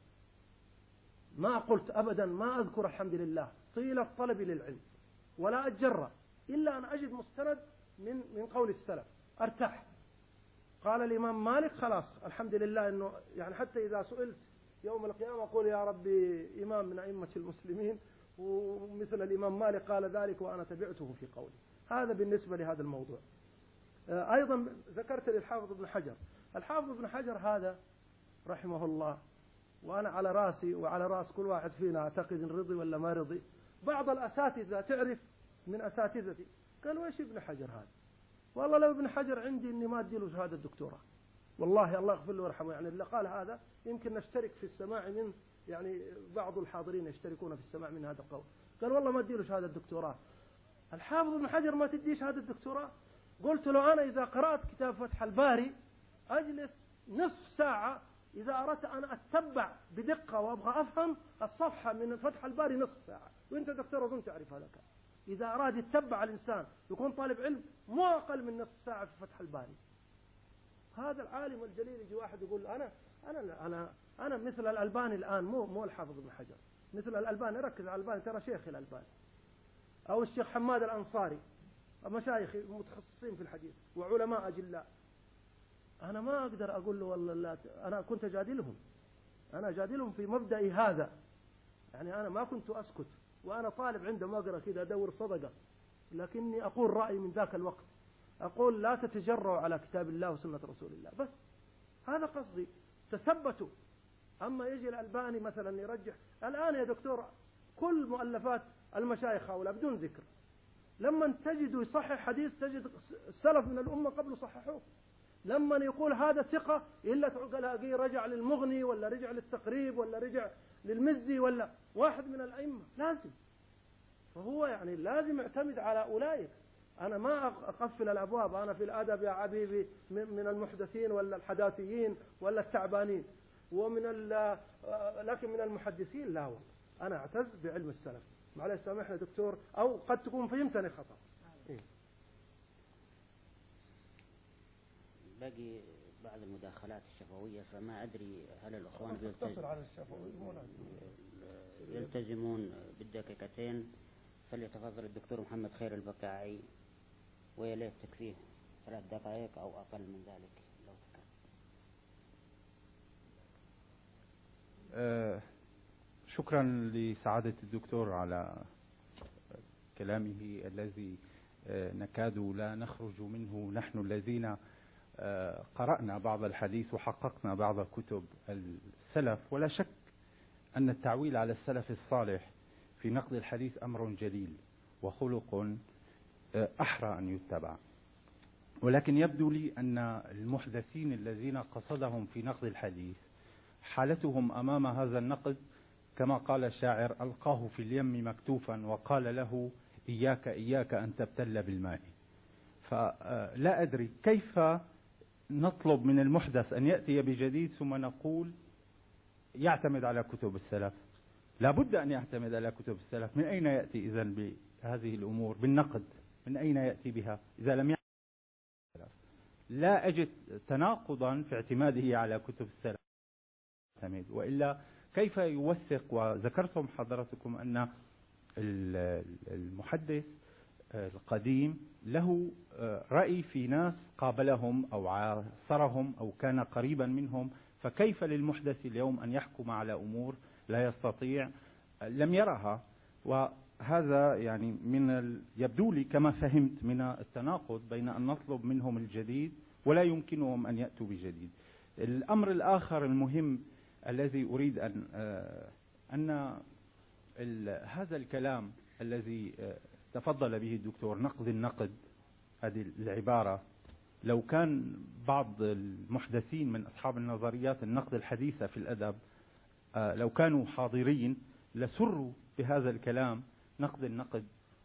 ما قلت أبدا، ما أذكر الحمد لله طيلة طلبي للعلم، ولا أتجرأ إلا أن أجد مستند من قول السلف أرتاح. قال الإمام مالك خلاص الحمد لله، إنه يعني حتى إذا سئلت يوم القيامة أقول يا ربي إمام من أئمة المسلمين ومثل الإمام مالك قال ذلك وأنا تبعته في قولي. هذا بالنسبة لهذا الموضوع. أيضا ذكرت للحافظ ابن حجر. الحافظ ابن حجر هذا رحمه الله، وأنا على راسي وعلى راس كل واحد فينا أعتقد إن رضي ولا ما رضي، بعض الأساتذة تعرف من أساتذتي قالوا إيش ابن حجر هذا؟ والله لو ابن حجر عندي إني ما أديله شهادة الدكتوراه، والله الله يغفر له ويرحمه. يعني اللي قال هذا يمكن نشترك في السماع من، يعني بعض الحاضرين يشتركون في السماع من هذا القول. قال والله ما أديله شهادة الدكتوراه. الحافظ ابن حجر ما تدي شهادة الدكتوراه؟ قلت له أنا إذا قرأت كتاب فتح الباري أجلس نصف ساعة إذا أردت أن أتبع بدقة وأبغى أفهم الصفحة من فتح الباري نصف ساعة، وأنت دكتور أظن تعرف هذا. كان إذا أراد يتبع الإنسان يكون طالب علم مو أقل من نصف ساعة في فتح الباري. هذا العالم الجليل يجي واحد يقول أنا مثل الألباني الآن، مو الحافظ ابن حجر، مثل الألباني، ركز على الألباني ترى شيخ الألباني، أو الشيخ حماد الأنصاري، مشايخ متخصصين في الحديث وعلماء أجلاء. أنا ما أقدر أقول له والله لا، أنا كنت أجادلهم، أنا أجادلهم في مبدئي هذا، يعني أنا ما كنت أسكت وأنا طالب عندما أقرأ كذا أدور صدقة، لكني أقول رأيي من ذاك الوقت، أقول لا تتجرؤوا على كتاب الله وسنة رسول الله، بس هذا قصدي، تثبتوا. أما يجي الألباني مثلا يرجح الآن يا دكتور كل مؤلفات المشايخ هؤلاء بدون ذكر، لما تجدوا يصحح حديث تجد السلف من الأمة قبل صححوه، لما يقول هذا ثقة إلا تلاقيه رجع للمغني ولا رجع للتقريب ولا رجع للمزي ولا واحد من الأئمة، لازم. فهو يعني لازم يعتمد على أولئك. أنا ما أقفل الأبواب، أنا في الأدب يا حبيبي من المحدثين ولا الحداثيين ولا التعبانين لكن من المحدثين لا والله. أنا أعتز بعلم السلف. معلش سامحنا دكتور، أو قد تكون فهمتني خطأ. باقي بعض المداخلات الشفوية، فما أدري هل الأخوان يلتزمون بالدقيقتين. فليتفضل الدكتور محمد خير البقاعي، ويليه تكفيه 3 دقائق أو أقل من ذلك لو ذكر. شكرا لسعادة الدكتور على كلامه الذي نكاد لا نخرج منه نحن الذين قرأنا بعض الحديث وحققنا بعض كتب السلف. ولا شك أن التعويل على السلف الصالح في نقد الحديث أمر جليل وخلق أحرى أن يتبع، ولكن يبدو لي أن المحدثين الذين قصدهم في نقد الحديث حالتهم أمام هذا النقد كما قال الشاعر: ألقاه في اليم مكتوفا وقال له إياك إياك أن تبتل بالماء. فلا أدري كيف نطلب من المحدث أن يأتي بجديد ثم نقول يعتمد على كتب السلف. لا بد أن يعتمد على كتب السلف. من أين يأتي إذن بهذه الأمور بالنقد؟ من أين يأتي بها إذا لم يعتمد على السلف؟ لا أجد تناقضا في اعتماده على كتب السلف، وإلا كيف يوثق؟ وذكرتم حضرتكم أن المحدث القديم له رأي في ناس قابلهم أو عاصرهم أو كان قريبا منهم، فكيف للمحدث اليوم أن يحكم على أمور لا يستطيع، لم يرها؟ وهذا يعني يبدو لي كما فهمت من التناقض بين أن نطلب منهم الجديد ولا يمكنهم أن يأتوا بجديد. الأمر الآخر المهم الذي أريد أن هذا الكلام الذي تفضل به الدكتور، نقد النقد، هذه العبارة، لو كان بعض المحدثين من أصحاب النظريات النقد الحديثة في الأدب لو كانوا حاضرين لسروا بهذا الكلام، نقد النقد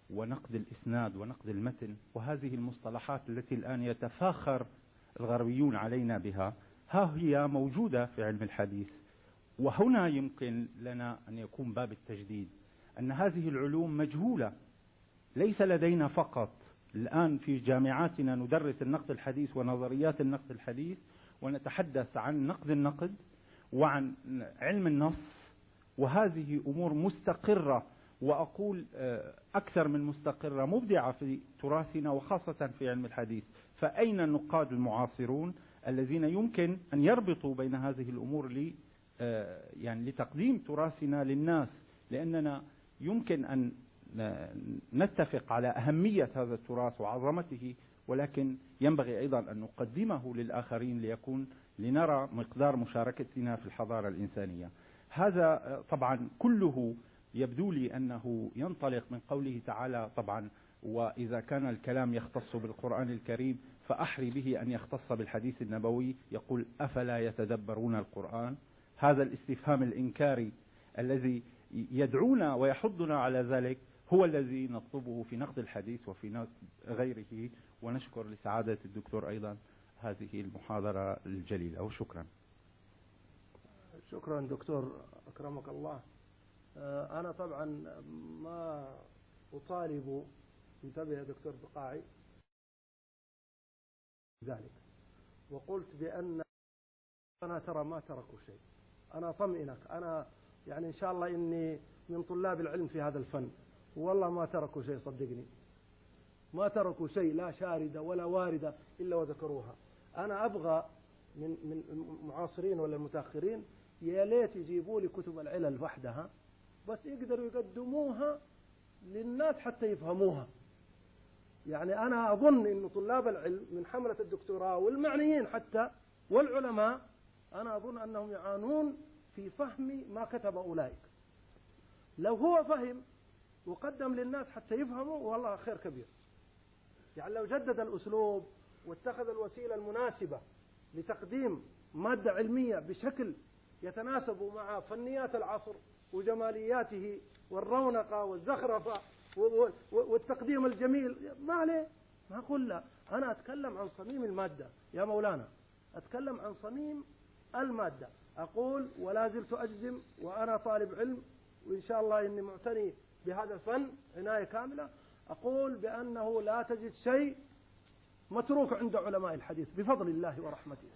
ونقد الإسناد ونقد المتن، وهذه المصطلحات التي الآن يتفاخر الغربيون علينا بها، ها هي موجودة في علم الحديث. وهنا يمكن لنا أن يكون باب التجديد، أن هذه العلوم مجهولة، ليس لدينا فقط. الآن في جامعاتنا ندرس النقد الحديث ونظريات النقد الحديث، ونتحدث عن نقد النقد وعن علم النص، وهذه أمور مستقرة، وأقول أكثر من مستقرة، مبدعة في تراثنا وخاصة في علم الحديث. فأين النقاد المعاصرون الذين يمكن أن يربطوا بين هذه الأمور يعني لتقديم تراثنا للناس؟ لأننا يمكن أن نتفق على أهمية هذا التراث وعظمته، ولكن ينبغي أيضا أن نقدمه للآخرين لنرى مقدار مشاركتنا في الحضارة الإنسانية. هذا طبعا كله يبدو لي أنه ينطلق من قوله تعالى طبعا: وإذا كان الكلام يختص بالقرآن الكريم فأحري به أن يختص بالحديث النبوي. يقول: أفلا يتدبرون القرآن؟ هذا الاستفهام الإنكاري الذي يدعونا ويحضنا على ذلك هو الذي نطلبه في نقد الحديث وفي نقد غيره. ونشكر لسعادة الدكتور أيضا هذه المحاضرة الجليلة، وشكرا. شكرا دكتور، أكرمك الله. أنا طبعا ما أطالب، انتبه يا دكتور بقاعي ذلك، وقلت بأن أنا ترى ما تركوا شيء. أنا أطمئنك، أنا يعني إن شاء الله إني من طلاب العلم في هذا الفن، والله ما تركوا شيء، صدقني ما تركوا شيء، لا شاردة ولا واردة إلا وذكروها. أنا أبغى من المعاصرين ولا المتأخرين يا ليت يجيبوا لي كتب العلل وحدها، بس يقدروا يقدموها للناس حتى يفهموها. يعني أنا أظن إن طلاب العلم من حملة الدكتوراه والمعنيين حتى والعلماء، أنا أظن أنهم يعانون في فهم ما كتب أولئك. لو هو فهم وقدم للناس حتى يفهموا، والله خير كبير. يعني لو جدد الأسلوب واتخذ الوسيلة المناسبة لتقديم مادة علمية بشكل يتناسب مع فنيات العصر وجمالياته والرونقة والزخرفة والتقديم الجميل، ما عليه، ما أقول لا. أنا أتكلم عن صميم المادة يا مولانا، أتكلم عن صميم المادة. أقول ولا زلت أجزم، وأنا طالب علم وإن شاء الله إني معتني بهذا الفن عناية كاملة، أقول بأنه لا تجد شيء متروك عند علماء الحديث بفضل الله ورحمته.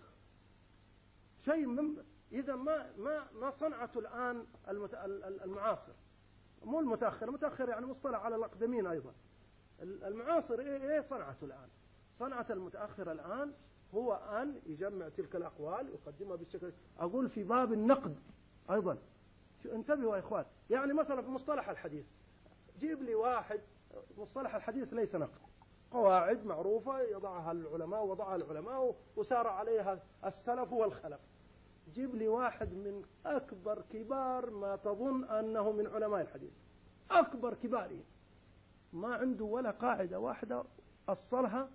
شيء إذا ما صنعته الآن المعاصر، مو المتأخر يعني مصطلح على الأقدمين أيضا. المعاصر إيه صنعته الآن؟ صنعة المتأخر الآن هو أن يجمع تلك الأقوال ويقدمها بالشكل. أقول في باب النقد أيضا، انتبهوا يا إخوان. يعني مثلا في مصطلح الحديث، جيب لي واحد، مصطلح الحديث ليس نقد، قواعد معروفة يضعها العلماء وضعها العلماء وسار عليها السلف والخلف. جيب لي واحد من أكبر كبار ما تظن أنه من علماء الحديث، أكبر كباره، ما عنده ولا قاعدة واحدة أصلها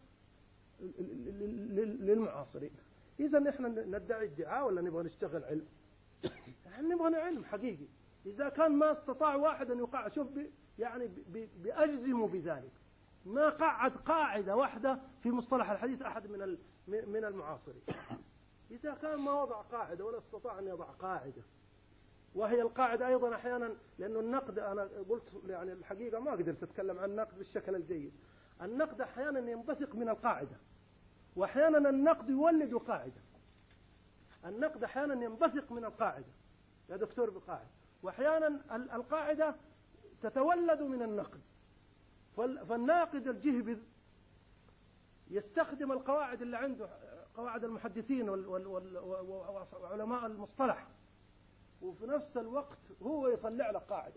للمعاصرين. إذا إحنا ندعي ادعاء ولا نبغى نشتغل علم؟ إحنا نبغى علم حقيقي. إذا كان ما استطاع واحد أن يقع، شوف يعني بأجزم بذلك، ما قعد قاعدة واحدة في مصطلح الحديث أحد من المعاصرين. إذا كان ما وضع قاعدة ولا استطاع أن يضع قاعدة، وهي القاعدة أيضا أحيانا، لأنه النقد أنا قلت يعني الحقيقة ما قدرت أتكلم عن النقد بالشكل الجيد. النقد أحيانا ينبثق من القاعدة، وأحيانا النقد يولد قاعدة. النقد أحيانا ينبثق من القاعدة يا دكتور بقاعدة، وأحيانا القاعدة تتولد من النقد. فالناقد الجهبذ يستخدم القواعد اللي عنده، قواعد المحدثين وعلماء المصطلح، وفي نفس الوقت هو يطلع لك قاعدة.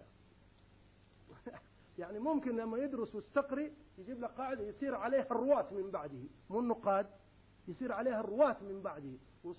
يعني ممكن لما يدرس ويستقري يجيب لك قاعدة يصير عليها الرواة من بعده، مو النقاد، يصير عليها الرواة من بعده،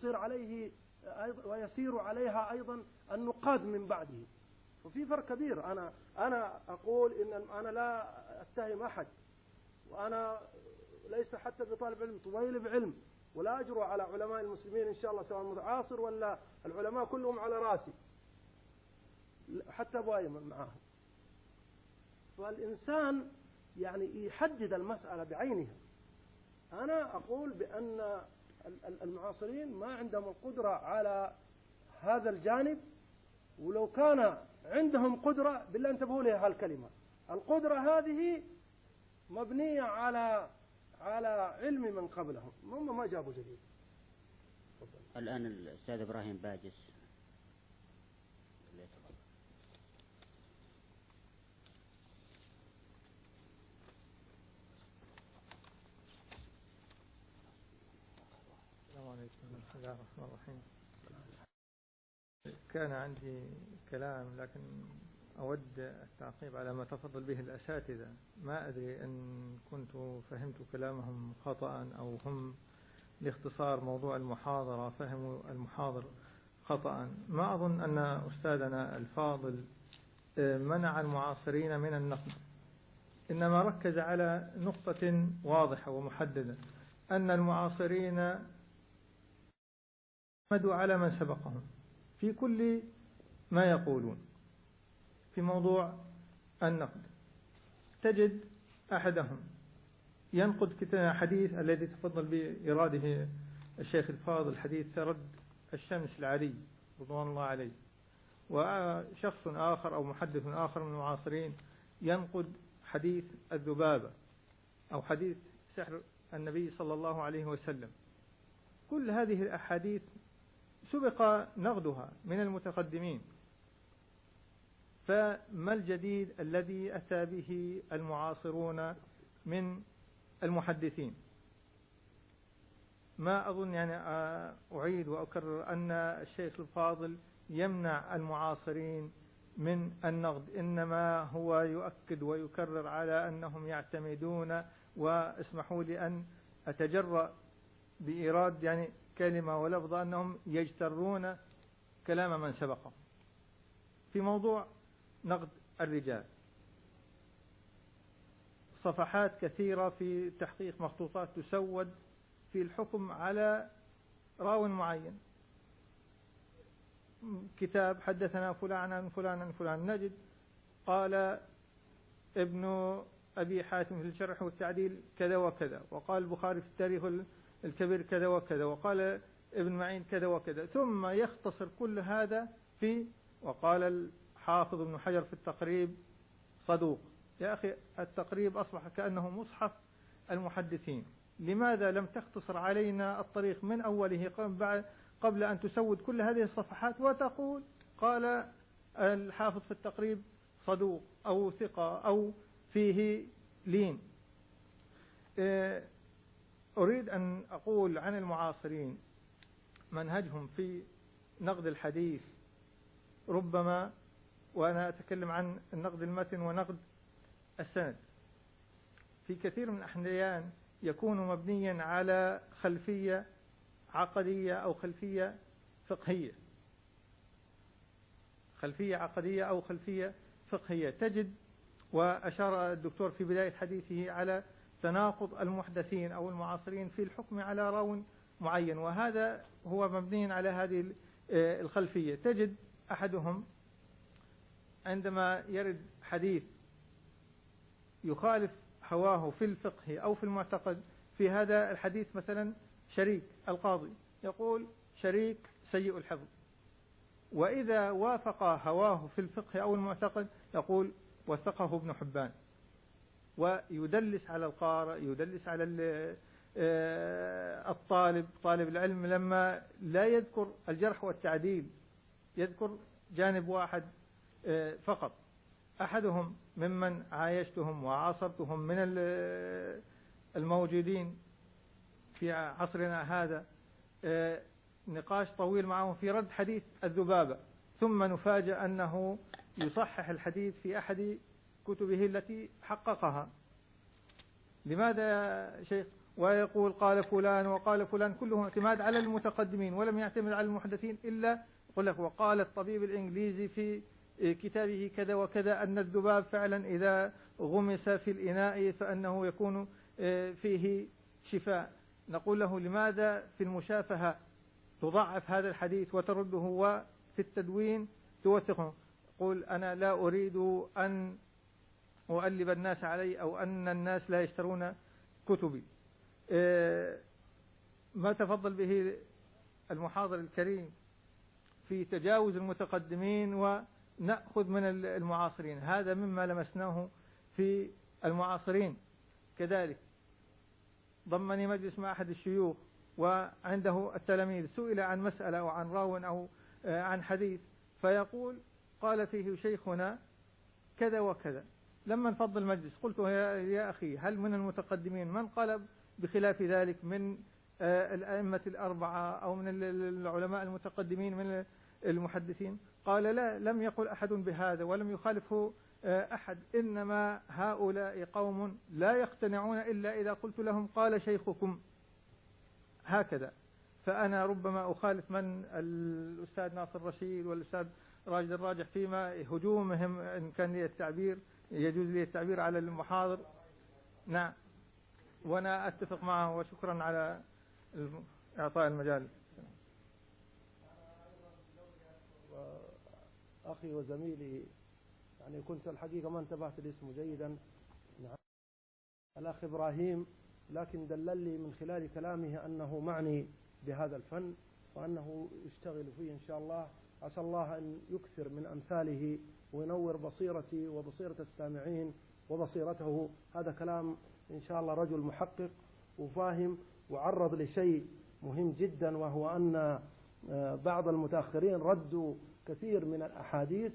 ويسير عليها أيضا النقاد من بعده. وفي فرق كبير. أنا أقول إن أنا لا أتهم أحد، وأنا ليس حتى بطالب علم، طالب علم، ولا أجرؤ على علماء المسلمين إن شاء الله، سواء متعاصر ولا العلماء كلهم على راسي، حتى أبو أيمن معاهم. فالإنسان يعني يحدد المسألة بعينها. أنا أقول بأن المعاصرين ما عندهم القدرة على هذا الجانب، ولو كان عندهم قدرة بالله انتبهوا لي هالكلمة، القدرة هذه مبنية على علم من قبلهم، هم ما جابوا جديد. الآن الأستاذ إبراهيم باجس. السلام عليكم. بسم الله الرحمن الرحيم. كان عندي كلام لكن أود التعقيب على ما تفضل به الأساتذة. ما أدري إن كنت فهمت كلامهم خطأ أو هم لاختصار موضوع المحاضرة فهموا المحاضر خطأ. ما أظن أن أستاذنا الفاضل منع المعاصرين من النقد، إنما ركز على نقطة واضحة ومحددة، أن المعاصرين مدوا على من سبقهم في كل ما يقولون في موضوع النقد. تجد أحدهم ينقد حديث الذي تفضل بإراده الشيخ الفاضل، حديث رد الشمس العلي رضوان الله عليه، وشخص آخر أو محدث آخر من المعاصرين ينقد حديث الذبابة أو حديث سحر النبي صلى الله عليه وسلم. كل هذه الأحاديث سبق نقدها من المتقدمين، فما الجديد الذي أتى به المعاصرون من المحدثين؟ ما أظن يعني أعيد وأكرر أن الشيخ الفاضل يمنع المعاصرين من النقد، إنما هو يؤكد ويكرر على أنهم يعتمدون، واسمحوا لي أن أتجرأ بإيراد يعني كلمة ولفظة، أنهم يجترون كلام من سبقهم في موضوع نقد الرجال. صفحات كثيرة في تحقيق مخطوطات تسود في الحكم على راو معين. كتاب حدثنا فلان عن فلان عن فلان، نجد قال ابن أبي حاتم في الشرح والتعديل كذا وكذا، وقال البخاري في التاريخ الكبير كذا وكذا، وقال ابن معين كذا وكذا، ثم يختصر كل هذا في وقال الحافظ ابن حجر في التقريب صدوق. يا أخي التقريب أصبح كأنه مصحف المحدثين. لماذا لم تختصر علينا الطريق من أوله قبل أن تسود كل هذه الصفحات وتقول قال الحافظ في التقريب صدوق أو ثقة أو فيه لين؟ أريد أن أقول عن المعاصرين منهجهم في نقد الحديث ربما، وأنا أتكلم عن النقد المتن ونقد السند، في كثير من الأحيان يكون مبنيا على خلفية عقدية أو خلفية فقهية. خلفية عقدية أو خلفية فقهية. تجد وأشار الدكتور في بداية حديثه على تناقض المحدثين أو المعاصرين في الحكم على راو معين، وهذا هو مبني على هذه الخلفية. تجد أحدهم عندما يرد حديث يخالف هواه في الفقه أو في المعتقد، في هذا الحديث مثلا شريك القاضي يقول شريك سيء الحفظ، وإذا وافق هواه في الفقه أو المعتقد يقول وثقه ابن حبان، ويدلس على القارئ، يدلس على طالب العلم، لما لا يذكر الجرح والتعديل يذكر جانب واحد فقط. أحدهم ممن عايشتهم وعاصرتهم من الموجودين في عصرنا هذا نقاش طويل معهم في رد حديث الذبابة، ثم نفاجأ أنه يصحح الحديث في أحد كتبه التي حققها. لماذا يا شيخ؟ ويقول قال فلان وقال فلان، كله اعتماد على المتقدمين ولم يعتمد على المحدثين، إلا يقول لك وقال الطبيب الإنجليزي في كتابه كذا وكذا أن الذباب فعلا إذا غمس في الإناء فأنه يكون فيه شفاء. نقول له لماذا في المشافهة تضعف هذا الحديث وترده، وفي التدوين توثقه؟ قل أنا لا أريد أن أؤلب الناس علي أو أن الناس لا يشترون كتبي. ما تفضل به المحاضر الكريم في تجاوز المتقدمين ونأخذ من المعاصرين، هذا مما لمسناه في المعاصرين. كذلك ضمني مجلس مع أحد الشيوخ وعنده التلاميذ سئل عن مسألة أو عن راو أو عن حديث، فيقول قال فيه شيخنا كذا وكذا. لما نفضل المجلس قلت يا أخي هل من المتقدمين من قال بخلاف ذلك من الأئمة الأربعة أو من العلماء المتقدمين من المحدثين؟ قال لا، لم يقل أحد بهذا ولم يخالفه أحد، إنما هؤلاء قوم لا يقتنعون إلا إذا قلت لهم قال شيخكم هكذا. فأنا ربما أخالف من الأستاذ ناصر رشيد والأستاذ راشد الراجح فيما هجومهم إن كان لي التعبير يجوز لي التعبير على المحاضر. نعم، وأنا أتفق معه، وشكرا على إعطاء المجال. أخي وزميلي، يعني كنت الحقيقة ما انتبهت لاسمه جيدا، نعم، الأخ إبراهيم، لكن دلل من خلال كلامه أنه معني بهذا الفن وأنه يشتغل فيه إن شاء الله. عسى الله أن يكثر من أمثاله وينور بصيرتي وبصيرة السامعين وبصيرته. هذا كلام إن شاء الله رجل محقق وفاهم، وعرض لشيء مهم جدا، وهو أن بعض المتأخرين ردوا كثير من الأحاديث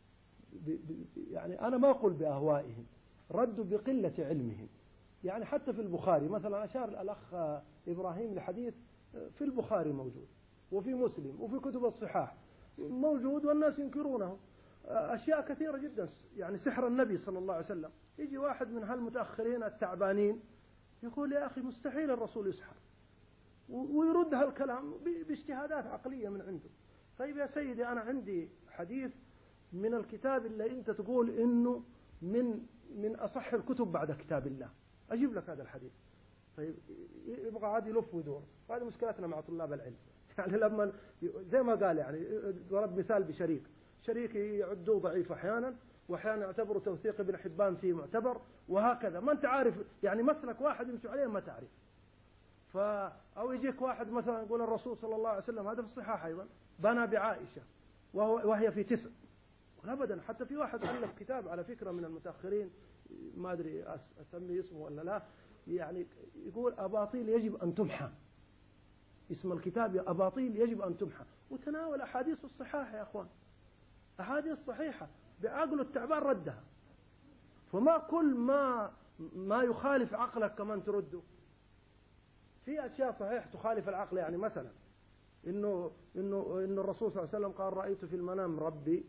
يعني أنا ما أقول بأهوائهم، ردوا بقلة علمهم. يعني حتى في البخاري مثلا أشار الأخ إبراهيم لحديث في البخاري موجود وفي مسلم وفي كتب الصحاح موجود والناس ينكرونه، أشياء كثيرة جدا، يعني سحر النبي صلى الله عليه وسلم. يجي واحد من هالمتأخرين التعبانين يقول يا أخي مستحيل الرسول يسحر، ويرد هالكلام باجتهادات عقلية من عنده. طيب يا سيدي أنا عندي حديث من الكتاب اللي أنت تقول إنه من أصح الكتب بعد كتاب الله، أجيب لك هذا الحديث. طيب يبغى عاد يلف ويدور، وهذه مشكلتنا مع طلاب العلم. يعني لما زي ما قال، يعني ضرب مثال شريك يعدوه ضعيف أحيانا، وأحيانا يعتبروا توثيق ابن حبان فيه معتبر، وهكذا. ما أنت عارف يعني مسلك واحد يمشي عليه ما تعرف. أو يجيك واحد مثلا يقول الرسول صلى الله عليه وسلم، هذا في الصحاح أيضا، بنى بعائشة وهي في 9. أبدا. حتى في واحد ألف كتاب على فكرة من المتأخرين، ما أدري أسمي اسمه ولا لا، يعني يقول أباطيل يجب أن تمحى. اسم الكتاب أباطيل يجب أن تمحى، وتناول أحاديث الصحاح يا أخوان، أحاديث صحيحة بعقله التعبان ردها. فما كل ما يخالف عقلك كمان ترده. في أشياء صحيح تخالف العقل، يعني مثلا إنه الرسول صلى الله عليه وسلم قال رأيت في المنام ربي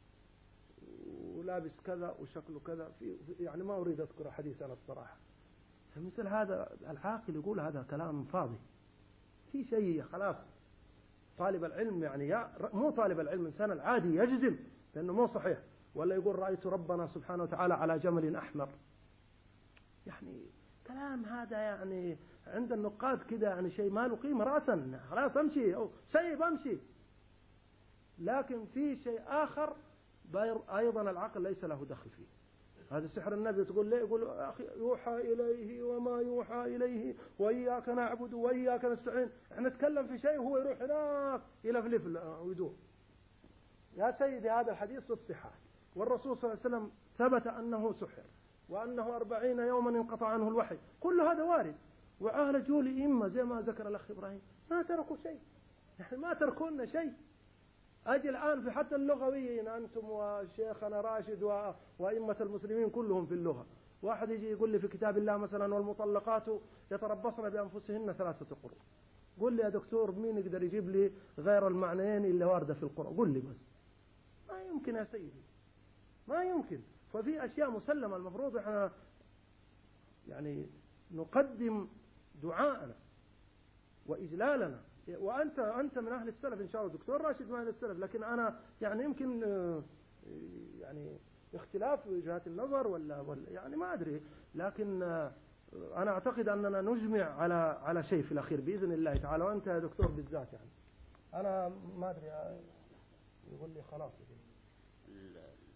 ولابس كذا وشكله كذا، يعني ما أريد أذكر حديث أنا الصراحة. فمثل هذا العاقل يقول هذا كلام فاضي. في شيء خلاص طالب العلم، يعني مو طالب العلم، الإنسان العادي يجزم لأنه مو صحيح. ولا يقول رأيت ربنا سبحانه وتعالى على جمل أحمر، يعني كلام هذا يعني عند النقاد كده يعني شيء ما له قيمة رأسا، خلاص أمشي أو سيب أمشي. لكن في شيء آخر أيضا العقل ليس له دخل فيه. هذا سحر النبي، تقول ليه؟ يقول أخي يوحى إليه وما يوحى إليه وإياك نعبد وإياك نستعين. احنا نتكلم في شيء وهو يروح هناك يلفلف ويدور. يا سيدي هذا الحديث في الصحاح، والرسول صلى الله عليه وسلم ثبت أنه سحر، وأنه 40 يوما انقطع عنه الوحي. كل هذا وارد. وعالجوا لإمة زي ما ذكر الأخ إبراهيم ما تركوا شيء، يعني ما تركوا لنا شيء. أجي الآن في حتى اللغويين أنتم وشيخنا راشد وأئمة المسلمين كلهم في اللغة، واحد يجي يقول لي في كتاب الله مثلا والمطلقات يتربصن بأنفسهن 3 قروء. قل لي يا دكتور مين يقدر يجيب لي غير المعنيين اللي واردة في القرآن؟ قل لي بس. ما يمكن يا سيدي، ما يمكن. ففي أشياء مسلمة المفروض احنا يعني نقدم دعاءنا وإجلالنا. وأنت من أهل السلف إن شاء الله، دكتور راشد من أهل السلف، لكن أنا يعني يمكن يعني اختلاف وجهات النظر ولا يعني ما أدري، لكن أنا أعتقد أننا نجمع على شيء في الأخير بإذن الله تعالى. وأنت يا دكتور بالذات يعني أنا ما أدري، يقول لي خلاص.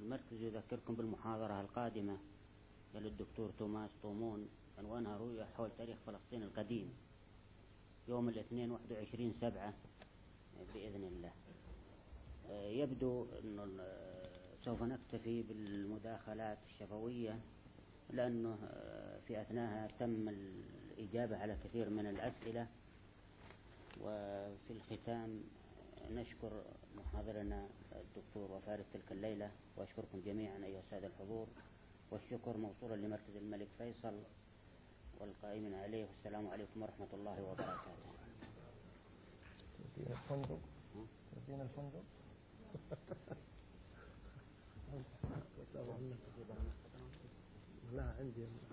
المركز يذكركم بالمحاضرة القادمة للدكتور توماس طومون عنوانها رؤية حول تاريخ فلسطين القديم يوم الاثنين 21/7 بإذن الله. يبدو أنه سوف نكتفي بالمداخلات الشفوية لأنه في أثناءها تم الإجابة على كثير من الأسئلة. وفي الختام نشكر محاضرنا الدكتور وفارس تلك الليلة، وأشكركم جميعا أيها السادة الحضور، والشكر موصولا لمركز الملك فيصل والقائمين عليه. والسلام عليكم ورحمة الله وبركاته. تدينا الفندق تدينا الفندق لا عندي